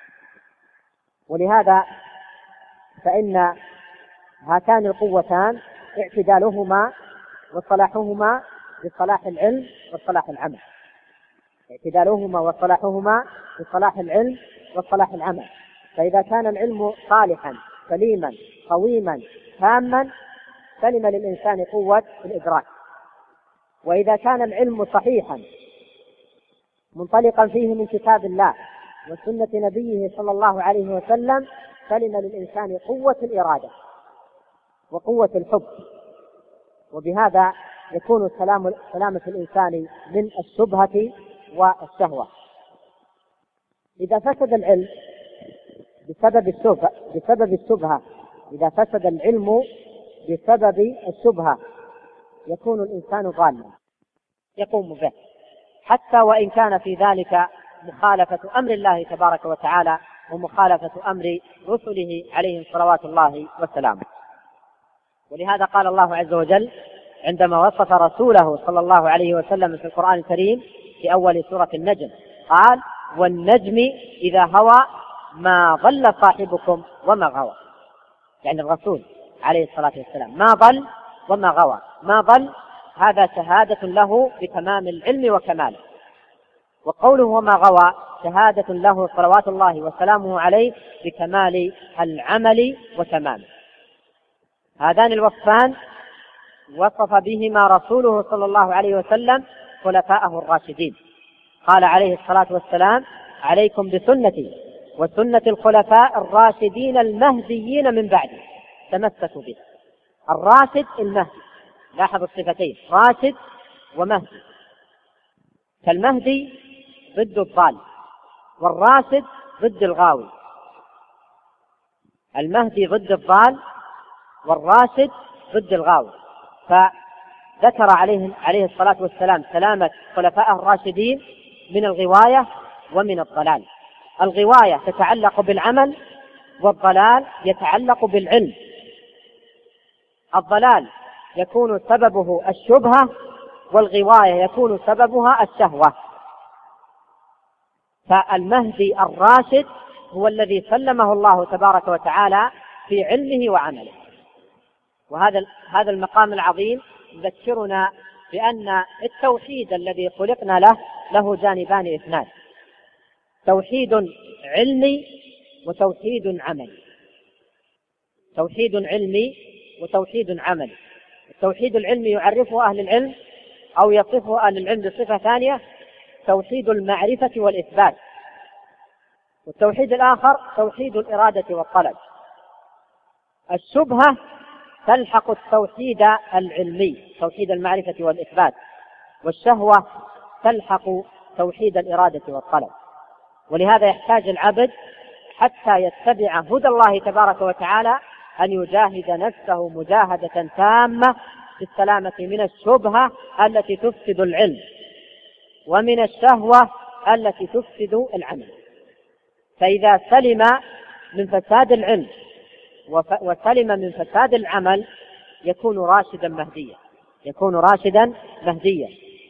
A: ولهذا فإن هاتان القوتان اعتدالهما وصلاحهما بصلاح العلم وصلاح العمل. اعتدالهما وصلاحهما بصلاح العلم وصلاح العمل. فإذا كان العلم صالحا سليما قويما تاما سلم للإنسان قوة الإدراك. وإذا كان العلم صحيحا منطلقا فيه من كتاب الله وسنة نبيه صلى الله عليه وسلم سلم للإنسان قوة الإرادة وقوة الحب. وبهذا يكون سلامة الإنسان من الشبهة والشهوة. إذا فسد العلم بسبب الشبهة، إذا فسد العلم بسبب الشبهة يكون الإنسان ضالا يقوم به، حتى وإن كان في ذلك مخالفة أمر الله تبارك وتعالى ومخالفة أمر رسله عليهم صلوات الله وسلامه. ولهذا قال الله عز وجل عندما وصف رسوله صلى الله عليه وسلم في القرآن الكريم في أول سورة النجم قال: والنجم إذا هوى ما ضل صاحبكم وما غوى. يعني الرسول عليه الصلاة والسلام ما ضل وما غوى. ما ضل هذا شهادة له بتمام العلم وكماله، وقوله وما غوى شهادة له صلوات الله وسلامه عليه بكمال العمل وتمامه. هذان الوصفان وصف بهما رسوله صلى الله عليه وسلم خلفاءه الراشدين. قال عليه الصلاة والسلام: عليكم بسنتي وسنة الخلفاء الراشدين المهديين من بعدي تمسكوا به. الراشد المهدي، لاحظ الصفتين راشد ومهدي. فالمهدي ضد الضال والراشد ضد الغاوي. المهدي ضد الضال والراشد ضد الغاوي. فذكر عليه الصلاة والسلام سلامة خلفائه الراشدين من الغواية ومن الضلال. الغواية تتعلق بالعمل، والضلال يتعلق بالعلم. الضلال يكون سببه الشبهة، والغواية يكون سببها الشهوة. فالمهدي الراشد هو الذي سلمه الله تبارك وتعالى في علمه وعمله. وهذا المقام العظيم يذكرنا بأن التوحيد الذي خلقنا له جانبان اثنان: توحيد علمي وتوحيد عملي. توحيد علمي وتوحيد عملي. التوحيد العلمي يعرفه أهل العلم أو يصفه أهل العلم بصفة ثانية: توحيد المعرفة والإثبات. والتوحيد الآخر توحيد الإرادة والطلب. الشبهة تلحق التوحيد العلمي، توحيد المعرفة والإثبات، والشهوة تلحق توحيد الإرادة والطلب. ولهذا يحتاج العبد حتى يتبع هدى الله تبارك وتعالى أن يجاهد نفسه مجاهدة تامة في السلامة من الشبهة التي تفسد العلم، ومن الشهوة التي تفسد العمل. فإذا سلم من فساد العلم وسلم من فساد العمل يكون راشدا مهديا، يكون راشدا مهديا.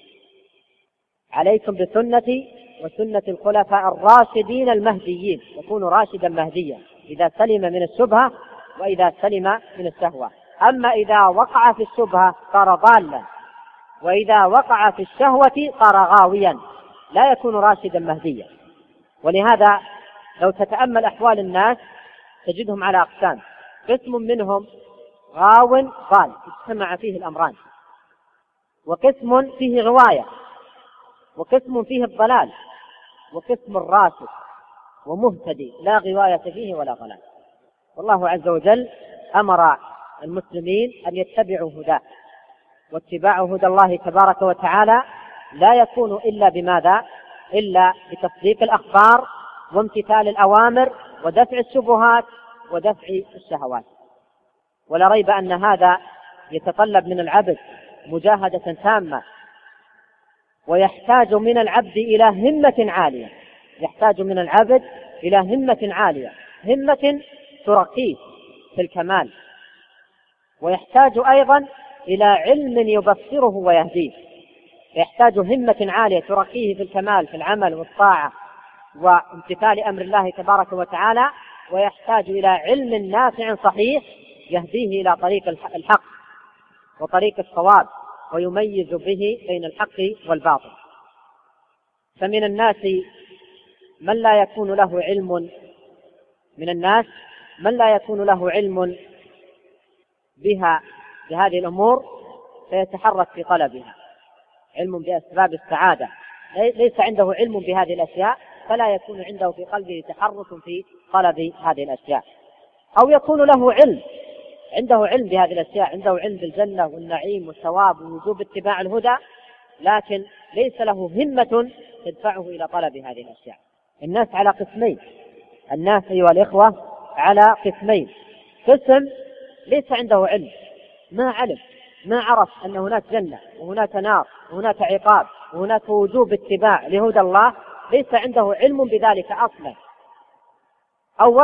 A: عليكم بسنتي وسنة الخلفاء الراشدين المهديين. يكون راشدا مهديا إذا سلم من الشبهة وإذا سلم من الشهوة. أما إذا وقع في الشبهة صار ضالا، وإذا وقع في الشهوة صار غاويا، لا يكون راشدا مهديا. ولهذا لو تتأمل أحوال الناس تجدهم على أقسام: قسم منهم غاو ضال اجتمع فيه الأمران، وقسم فيه غواية، وقسم فيه الضلال، وقسم راشد ومهتدي لا غواية فيه ولا ضلال. والله عز وجل أمر المسلمين أن يتبعوا هداه، واتباع هدى الله تبارك وتعالى لا يكون إلا بماذا؟ إلا بتصديق الأخبار وامتثال الأوامر ودفع الشبهات ودفع الشهوات. ولا ريب أن هذا يتطلب من العبد مجاهدة تامة، ويحتاج من العبد إلى همة عالية. يحتاج من العبد إلى همة عالية، همة ترقيه في الكمال، ويحتاج أيضا إلى علم يبصره ويهديه. يحتاج همة عالية ترقيه في الكمال في العمل والطاعة وامتثال أمر الله تبارك وتعالى، ويحتاج إلى علم نافع صحيح يهديه إلى طريق الحق وطريق الصواب ويميز به بين الحق والباطل. فمن الناس من لا يكون له علم بها بهذه الأمور فيتحرك في طلبها، علم بأسباب السعادة، ليس عنده علم بهذه الأشياء فلا يكون عنده في قلبه تحرك في طلب هذه الأشياء. أو يكون له علم، عنده علم بهذه الأشياء، عنده علم بالجنة والنعيم والثواب ووجوب اتباع الهدى، لكن ليس له همة تدفعه إلى طلب هذه الأشياء. الناس على قسمين، الناس أيها الإخوة على قسمين: قسم ليس عنده علم، ما عرف أن هناك جنة وهناك نار وهناك عقاب وهناك وجوب اتباع لهدى الله، ليس عنده علم بذلك أصلا، أو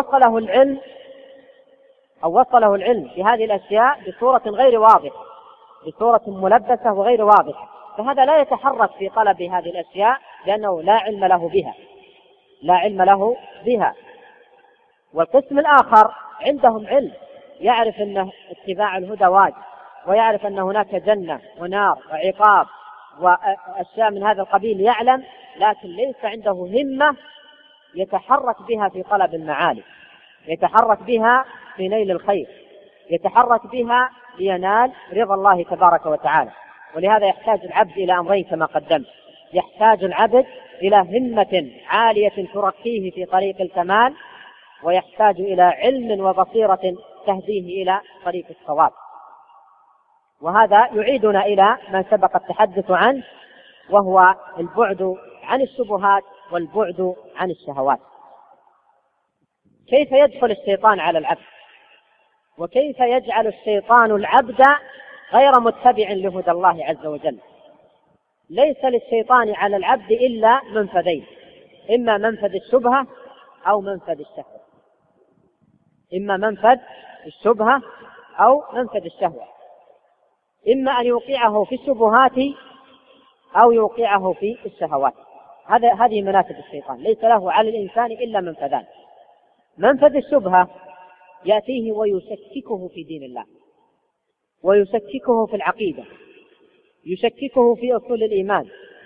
A: وصله العلم بهذه الأشياء بصورة غير واضحة، بصورة ملبسة وغير واضحة، فهذا لا يتحرك في طلب هذه الأشياء لأنه لا علم له بها. والقسم الآخر عندهم علم، يعرف أن اتباع الهدى واجب، ويعرف أن هناك جنة ونار وعقاب وأشياء من هذا القبيل يعلم، لكن ليس عنده همة يتحرك بها في طلب المعالي، يتحرك بها في نيل الخير، يتحرك بها لينال رضا الله تبارك وتعالى. ولهذا يحتاج العبد إلى أمرين كما قدمت: يحتاج العبد إلى همة عالية ترقيه في طريق الكمال، ويحتاج إلى علم وبصيرة تهديه إلى طريق الصواب. وهذا يعيدنا إلى ما سبق التحدث عنه، وهو البعد عن الشبهات والبعد عن الشهوات. كيف يدخل الشيطان على العبد؟ وكيف يجعل الشيطان العبد غير متبع لهدى الله عز وجل؟ ليس للشيطان على العبد إلا منفذين: إما منفذ الشبهة أو منفذ الشهوة، إما منفذ الشبهة أو منفذ الشهوة، إما أن يوقعه في الشبهات أو يوقعه في الشهوات. هذه منافذ الشيطان، ليس له على الإنسان إلا منفذان: منفذ الشبهة يأتيه ويشككه في دين الله،
B: ويشككه في العقيدة، يشككه في أصول الإيمان،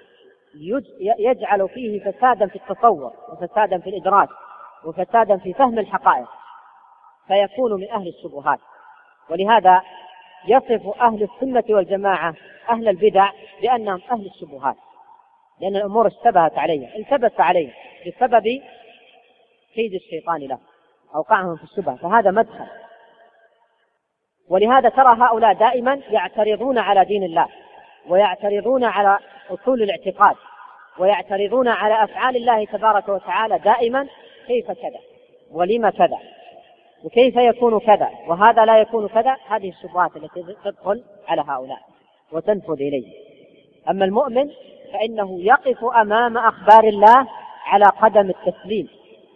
B: يجعل فيه فسادا في التصور وفسادا في الإدراك وفسادا في فهم الحقائق، فيكون من أهل الشبهات. ولهذا يصف أهل السنة والجماعة أهل البدع بأنهم أهل الشبهات، لأن الأمور اشتبهت عليهم، التبس عليهم بسبب كيد الشيطان له، أوقعهم في الشبهة، فهذا مدخل. ولهذا ترى هؤلاء دائما يعترضون على دين الله، ويعترضون على أصول الاعتقاد، ويعترضون على أفعال الله تبارك وتعالى دائما، كيف كذا ولما كذا وكيف يكون كذا وهذا لا يكون كذا. هذه الشبهات التي تدخل على هؤلاء وتنفذ إليه. أما المؤمن فإنه يقف أمام أخبار الله على قدم التسليم،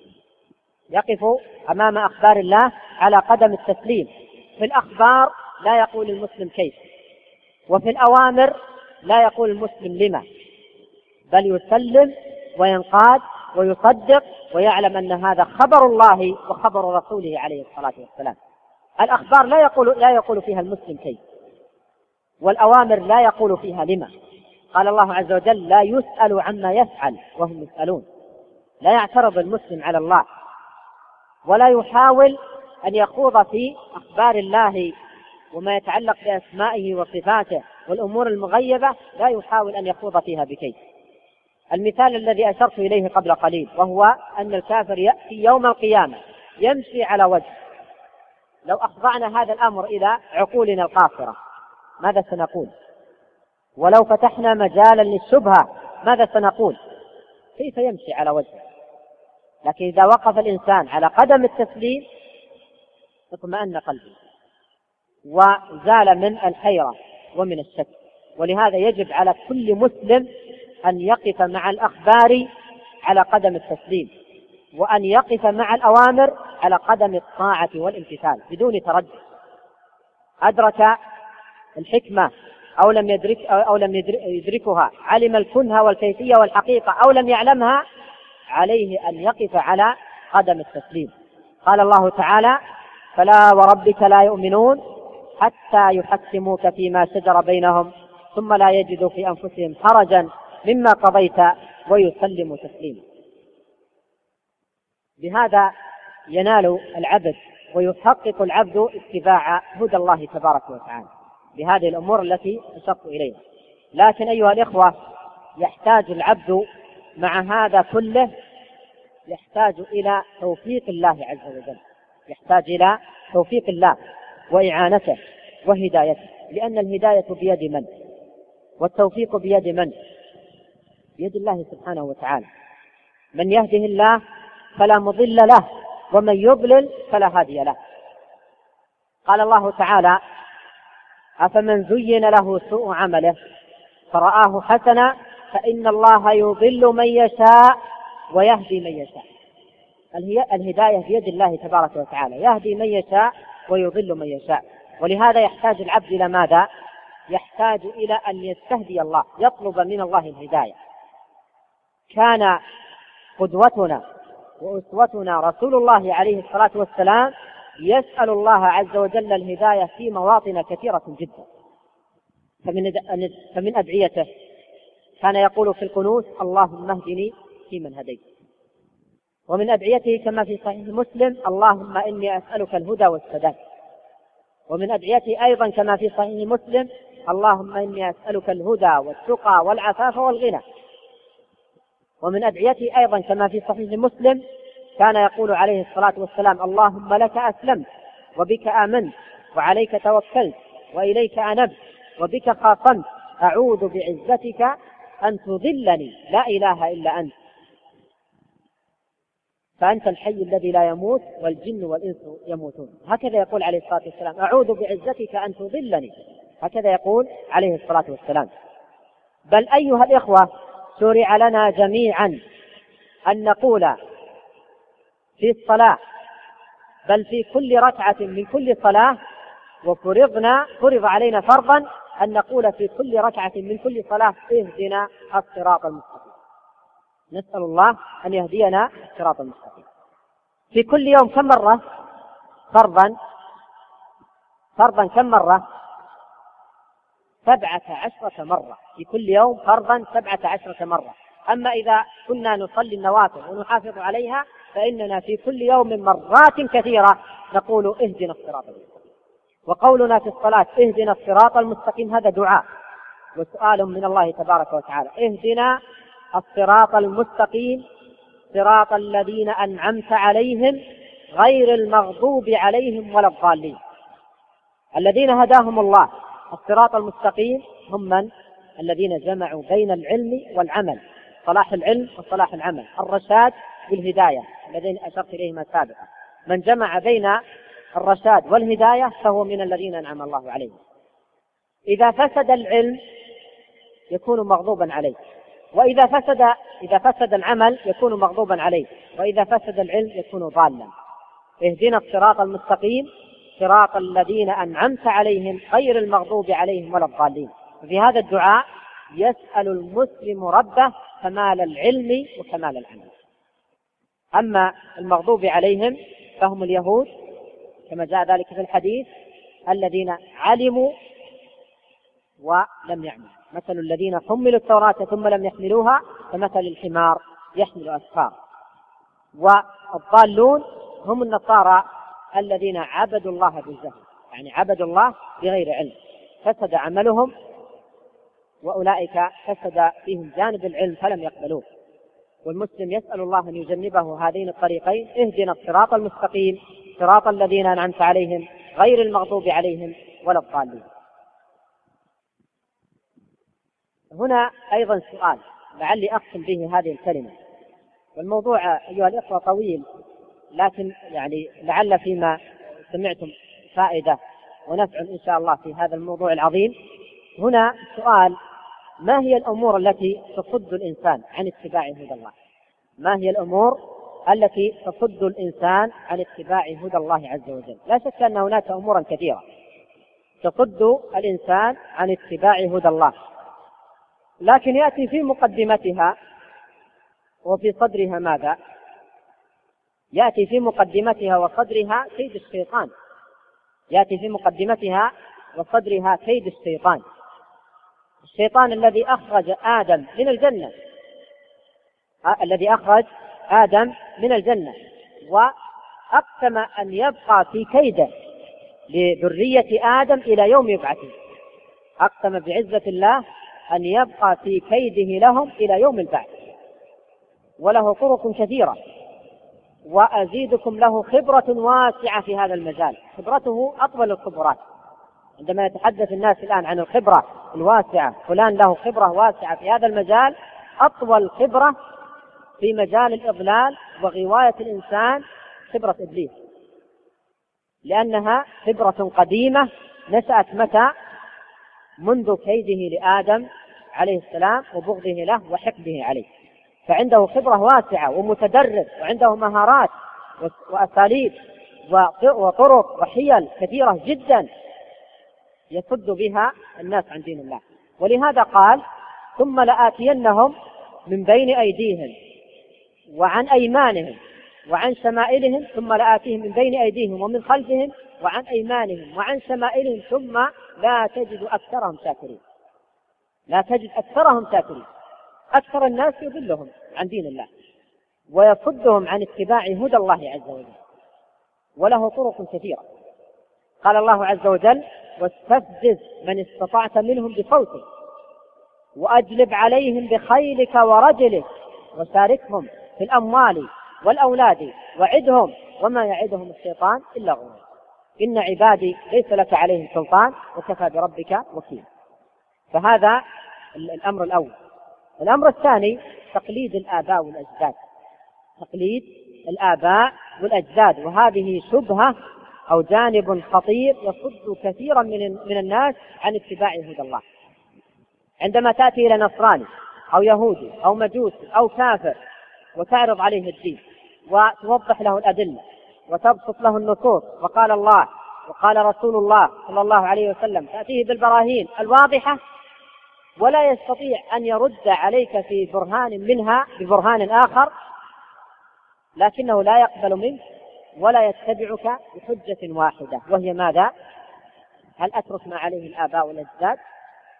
B: يقف أمام أخبار الله على قدم التسليم. في الأخبار لا يقول المسلم كيف، وفي الأوامر لا يقول المسلم لما، بل يسلم وينقاد ويصدق ويعلم أن هذا خبر الله وخبر رسوله عليه الصلاة والسلام. الأخبار لا يقول فيها المسلم كيف، والأوامر لا يقول فيها لما. قال الله عز وجل: لا يسأل عما يفعل وهم يسألون. لا يعترض المسلم على الله، ولا يحاول أن يخوض في أخبار الله وما يتعلق بأسمائه وصفاته والأمور المغيبة، لا يحاول أن يخوض فيها بكيف. المثال الذي أشرت إليه قبل قليل، وهو أن الكافر يأتي يوم القيامة يمشي على وجه. لو أخضعنا هذا الأمر إلى عقولنا القاصرة ماذا سنقول؟ ولو فتحنا مجالا للشبهة ماذا سنقول؟ كيف يمشي على وجهه؟ لكن إذا وقف الإنسان على قدم التسليم اطمأن قلبه وزال من الحيرة ومن الشك. ولهذا يجب على كل مسلم أن يقف مع الأخبار على قدم التسليم، وأن يقف مع الأوامر على قدم الطاعة والامتثال بدون تردد. أدرك الحكمة أو لم يدركها، علم الكنه والكيفية والحقيقة أو لم يعلمها، عليه أن يقف على قدم التسليم. قال الله تعالى: فلا وربك لا يؤمنون حتى يحكموك فيما شجر بينهم ثم لا يجدوا في أنفسهم حرجا مما قضيت ويسلموا تسليما. بهذا ينال العبد ويحقق العبد اتباع هدى الله تبارك وتعالى بهذه الأمور التي أشرت إليها. لكن أيها الإخوة، يحتاج العبد مع هذا كله يحتاج إلى توفيق الله عز وجل، يحتاج إلى توفيق الله وإعانته وهدايته، لأن الهداية بيد من؟ والتوفيق بيد من؟ بيد الله سبحانه وتعالى. من يهده الله فلا مضل له، ومن يضلل فلا هادي له. قال الله تعالى: أفمن زين له سوء عمله فرآه حسنا فإن الله يضل من يشاء ويهدي من يشاء. الهداية بيد الله تبارك وتعالى، يهدي من يشاء ويضل من يشاء. ولهذا يحتاج العبد إلى ماذا؟ يحتاج إلى أن يستهدي الله، يطلب من الله الهداية. كان قدوتنا وأسوتنا رسول الله عليه الصلاة والسلام يسأل الله عز وجل الهداية في مواطن كثيرة جدا. فمن أدعيته كان يقول في القنوت: اللهم اهدني فيمن هديت. ومن أدعيته كما في صحيح مسلم: اللهم إني أسألك الهدى والسداد. ومن أدعيته أيضا كما في صحيح مسلم: اللهم إني أسألك الهدى والتقى والعفاف والغنى. ومن أدعيته أيضا كما في صحيح مسلم كان يقول عليه الصلاة والسلام: اللهم لك أسلمت وبك آمنت وعليك توكلت وإليك أنبت وبك خاصمت أعوذ بعزتك أن تضلني لا إله إلا أنت فأنت الحي الذي لا يموت والجن والإنس يموتون. هكذا يقول عليه الصلاة والسلام: أعوذ بعزتك أن تضلني. هكذا يقول عليه الصلاة والسلام. بل أيها الإخوة، شرع لنا جميعا أن نقول في الصلاة، بل في كل ركعة من كل صلاة، فرض علينا فرضا أن نقول في كل ركعة من كل صلاة: اهدنا الصراط المستقيم. نسأل الله أن يهدينا الصراط المستقيم. في كل يوم كم مرة؟ فرضا كم مرة؟ 17 مرة في كل يوم فرضا 17 مرة. أما إذا كنا نصلي النوافل ونحافظ عليها فإننا في كل يوم مرات كثيرة نقول اهدنا الصراط المستقيم. وقولنا في الصلاة اهدنا الصراط المستقيم هذا دعاء وسؤال من الله تبارك وتعالى. اهدنا الصراط المستقيم صراط الذين أنعمت عليهم غير المغضوب عليهم ولا الضالين. الذين هداهم الله الصراط المستقيم هم من؟ الذين جمعوا بين العلم والعمل، صلاح العلم وصلاح العمل، الرشاد والهداية الذين أشرت إليهما سابقا. من جمع بين الرشاد والهداية فهو من الذين أنعم الله عليهم. إذا فسد العلم يكون مغضوبا عليه، وإذا فسد العمل يكون مغضوبا عليه، وإذا فسد العلم يكون ضالا. اهدنا الصراط المستقيم صراط الذين أنعمت عليهم غير المغضوب عليهم ولا الضالين. في هذا الدعاء يسأل المسلم ربه كمال العلم وكمال العمل. أما المغضوب عليهم فهم اليهود كما جاء ذلك في الحديث الذين علموا ولم يعملوا. مثل الذين حملوا التوراة ثم لم يحملوها كمثل الحمار يحمل أسفار. والضالون هم النصارى الذين عبدوا الله بالجهل، يعني عبدوا الله بغير علم، فسد عملهم، وأولئك فسد فيهم جانب العلم فلم يقبلوه. والمسلم يسأل الله أن يجنبه هذين الطريقين، اهدنا الصراط المستقيم صراط الذين أنعمت عليهم غير المغضوب عليهم ولا الضالين. هنا أيضا سؤال لعلي أختم به هذه الكلمة، والموضوع أيها الإخوة طويل، لكن يعني لعل فيما سمعتم فائدة ونفع إن شاء الله في هذا الموضوع العظيم. هنا سؤال: ما هي الأمور التي تصد الإنسان عن اتباع هدى الله؟ ما هي الأمور التي تصد الإنسان عن اتباع هدى الله عز وجل؟ لا شك أن هناك أمورا كثيرة تصد الإنسان عن اتباع هدى الله، لكن يأتي في مقدمتها وفي صدرها ماذا؟ يأتي في مقدمتها وصدرها كيد الشيطان. يأتي في مقدمتها وصدرها كيد الشيطان. الشيطان الذي أخرج آدم من الجنة، وأقسم أن يبقى في كيده لذرية آدم إلى يوم يبعثون. أقسم بعزة الله أن يبقى في كيده لهم إلى يوم البعث، وله طرق كثيرة، وأزيدكم له خبرة واسعة في هذا المجال. خبرته أطول الخبرات. عندما يتحدث الناس الآن عن الخبرة الواسعة، فلان له خبرة واسعة في هذا المجال، أطول خبرة في مجال الإضلال وغواية الإنسان خبرة إبليس، لأنها خبرة قديمة نشأت متى؟ منذ كيده لآدم عليه السلام وبغضه له وحقده عليه. فعنده خبرة واسعة ومتدرب، وعنده مهارات وأساليب وطرق وحيل كثيرة جدا يصد بها الناس عن دين الله. ولهذا قال: ثم لآتينهم من بين أيديهم وعن أيمانهم وعن شمائلهم، ثم لآتيهم من بين أيديهم ومن خلفهم وعن أيمانهم وعن شمائلهم ثم لا تجد أكثرهم شاكرين. لا تجد أكثرهم شاكرين. أكثر الناس يضلهم عن دين الله ويصدهم عن اتباع هدى الله عز وجل، وله طرق كثيرة. قال الله عز وجل: واستفزز من استطعت منهم بصوتك وأجلب عليهم بخيلك ورجلك وشاركهم في الأموال والأولاد وعدهم وما يعدهم الشيطان إلا غرورا. إن عبادي ليس لك عليهم سلطان وكفى بربك وكيلا. فهذا الأمر الأول. الأمر الثاني تقليد الآباء والأجداد. تقليد الآباء والأجداد، وهذه شبهة أو جانب خطير يصد كثيرا من الناس عن اتباع هدى الله. عندما تأتي إلى نصراني أو يهودي أو مجوسي أو كافر وتعرض عليه الدين وتوضح له الأدلة وتبسط له النصوص، وقال الله وقال رسول الله صلى الله عليه وسلم، تأتيه بالبراهين الواضحة ولا يستطيع أن يرد عليك في برهان منها ببرهان آخر، لكنه لا يقبل منك ولا يتبعك بحجة واحدة، وهي ماذا؟ هل أترك ما عليه الآباء والأجداد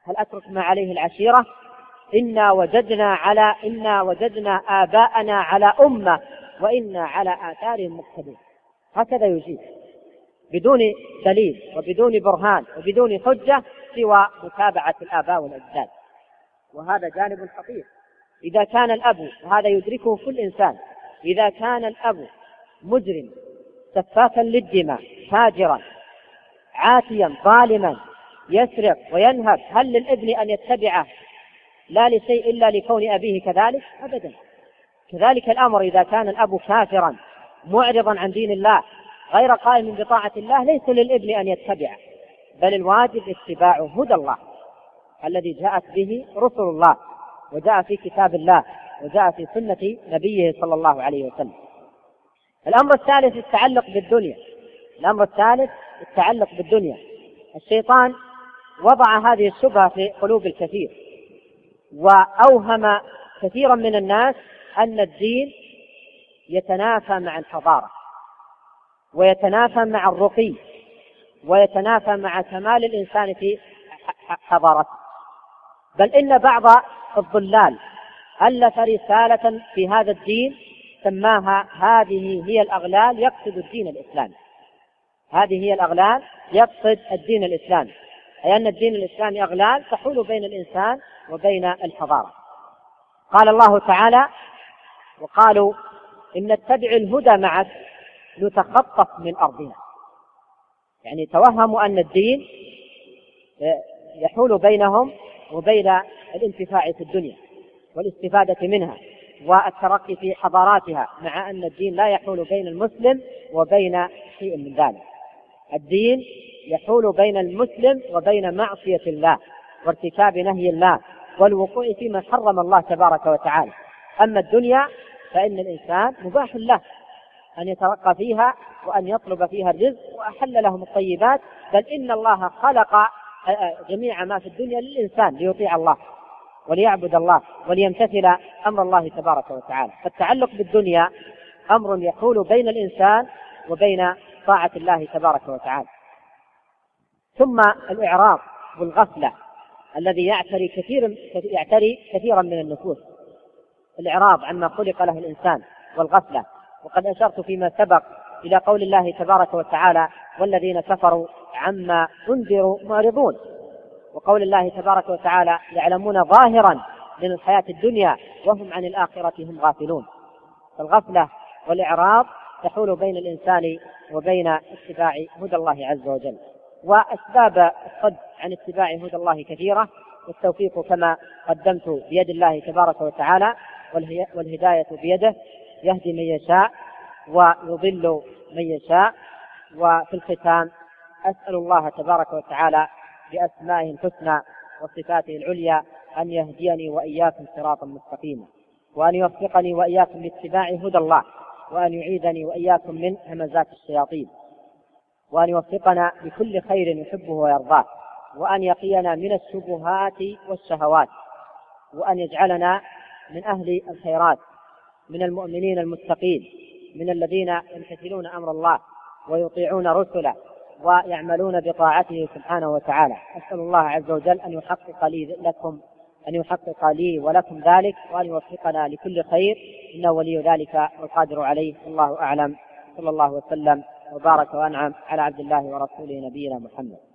B: هل أترك ما عليه العشيرة؟ إنا وجدنا آباءنا على أمة وإنا على آثارهم مقتدون. هكذا يجيب بدون دليل وبدون برهان وبدون حجة سوى متابعة الآباء والأجداد. وهذا جانب خطير. إذا كان الأب، وهذا يدركه كل إنسان، إذا كان الأب مجرم سفاكا للدماء فاجرا عاتيا ظالما يسرق وينهب، هل للابن أن يتبعه لا لشيء إلا لكون أبيه كذلك؟ أبدا. كذلك الأمر إذا كان الأب كافرا معرضا عن دين الله غير قائم بطاعة الله، ليس للابن أن يتبعه، بل الواجب اتباع هدى الله الذي جاءت به رسل الله، وجاء في كتاب الله، وجاء في سنة نبيه صلى الله عليه وسلم. الأمر الثالث التعلق بالدنيا. الشيطان وضع هذه الشبهة في قلوب الكثير، وأوهم كثيرا من الناس أن الدين يتنافى مع الحضارة، ويتنافى مع الرقي، ويتنافى مع كمال الإنسان في حضارته. بل إن بعض الضلال ألف رسالة في هذا الدين سماها هذه هي الأغلال يقصد الدين الإسلامي. هذه هي الأغلال يقصد الدين الإسلامي، أي أن الدين الإسلامي أغلال تحول بين الإنسان وبين الحضارة. قال الله تعالى: وقالوا إن نتبع الهدى معك نتخطف من أرضنا. يعني توهموا أن الدين يحول بينهم وبين الانتفاع في الدنيا والاستفادة منها والترقي في حضاراتها، مع أن الدين لا يحول بين المسلم وبين شيء من ذلك. الدين يحول بين المسلم وبين معصية الله وارتكاب نهي الله والوقوع فيما حرم الله تبارك وتعالى. أما الدنيا فإن الإنسان مباح له أن يترقى فيها وأن يطلب فيها الرزق، وأحل لهم الطيبات، بل إن الله خلق جميع ما في الدنيا للإنسان ليطيع الله وليعبد الله وليمتثل أمر الله تبارك وتعالى. فالتعلق بالدنيا أمر يحول بين الإنسان وبين طاعة الله تبارك وتعالى. ثم الإعراض والغفلة الذي يعتري كثيرا من النفوس، الإعراض عما خلق له الإنسان والغفلة. وقد أشرت فيما سبق إلى قول الله تبارك وتعالى: والذين كفروا عما أنذروا معرضون، وقول الله تبارك وتعالى: يعلمون ظاهرا من الحياة الدنيا وهم عن الآخرة هم غافلون. فالغفلة والإعراض تحول بين الإنسان وبين اتباع هدى الله عز وجل. وأسباب الصد عن اتباع هدى الله كثيرة، والتوفيق كما قدمت بيد الله تبارك وتعالى، والهداية بيده، يهدي من يشاء ويضل من يشاء. وفي الختام أسأل الله تبارك وتعالى بأسمائه الحسنى وصفاته العليا أن يهديني وإياكم صراطا مستقيما، وأن يوفقني وإياكم لاتباع هدى الله، وأن يعيذني وإياكم من همزات الشياطين، وأن يوفقنا لكل خير يحبه ويرضاه، وأن يقينا من الشبهات والشهوات، وأن يجعلنا من أهل الخيرات، من المؤمنين المتقين، من الذين يمتثلون أمر الله ويطيعون رسله ويعملون بطاعته سبحانه وتعالى. أسأل الله عز وجل أن يحقق لي ولكم ذلك، وأن يوفقنا لكل خير، إنه ولي ذلك والقادر عليه. الله أعلم. صلى الله وسلم وبارك وأنعم على عبد الله ورسوله نبينا محمد.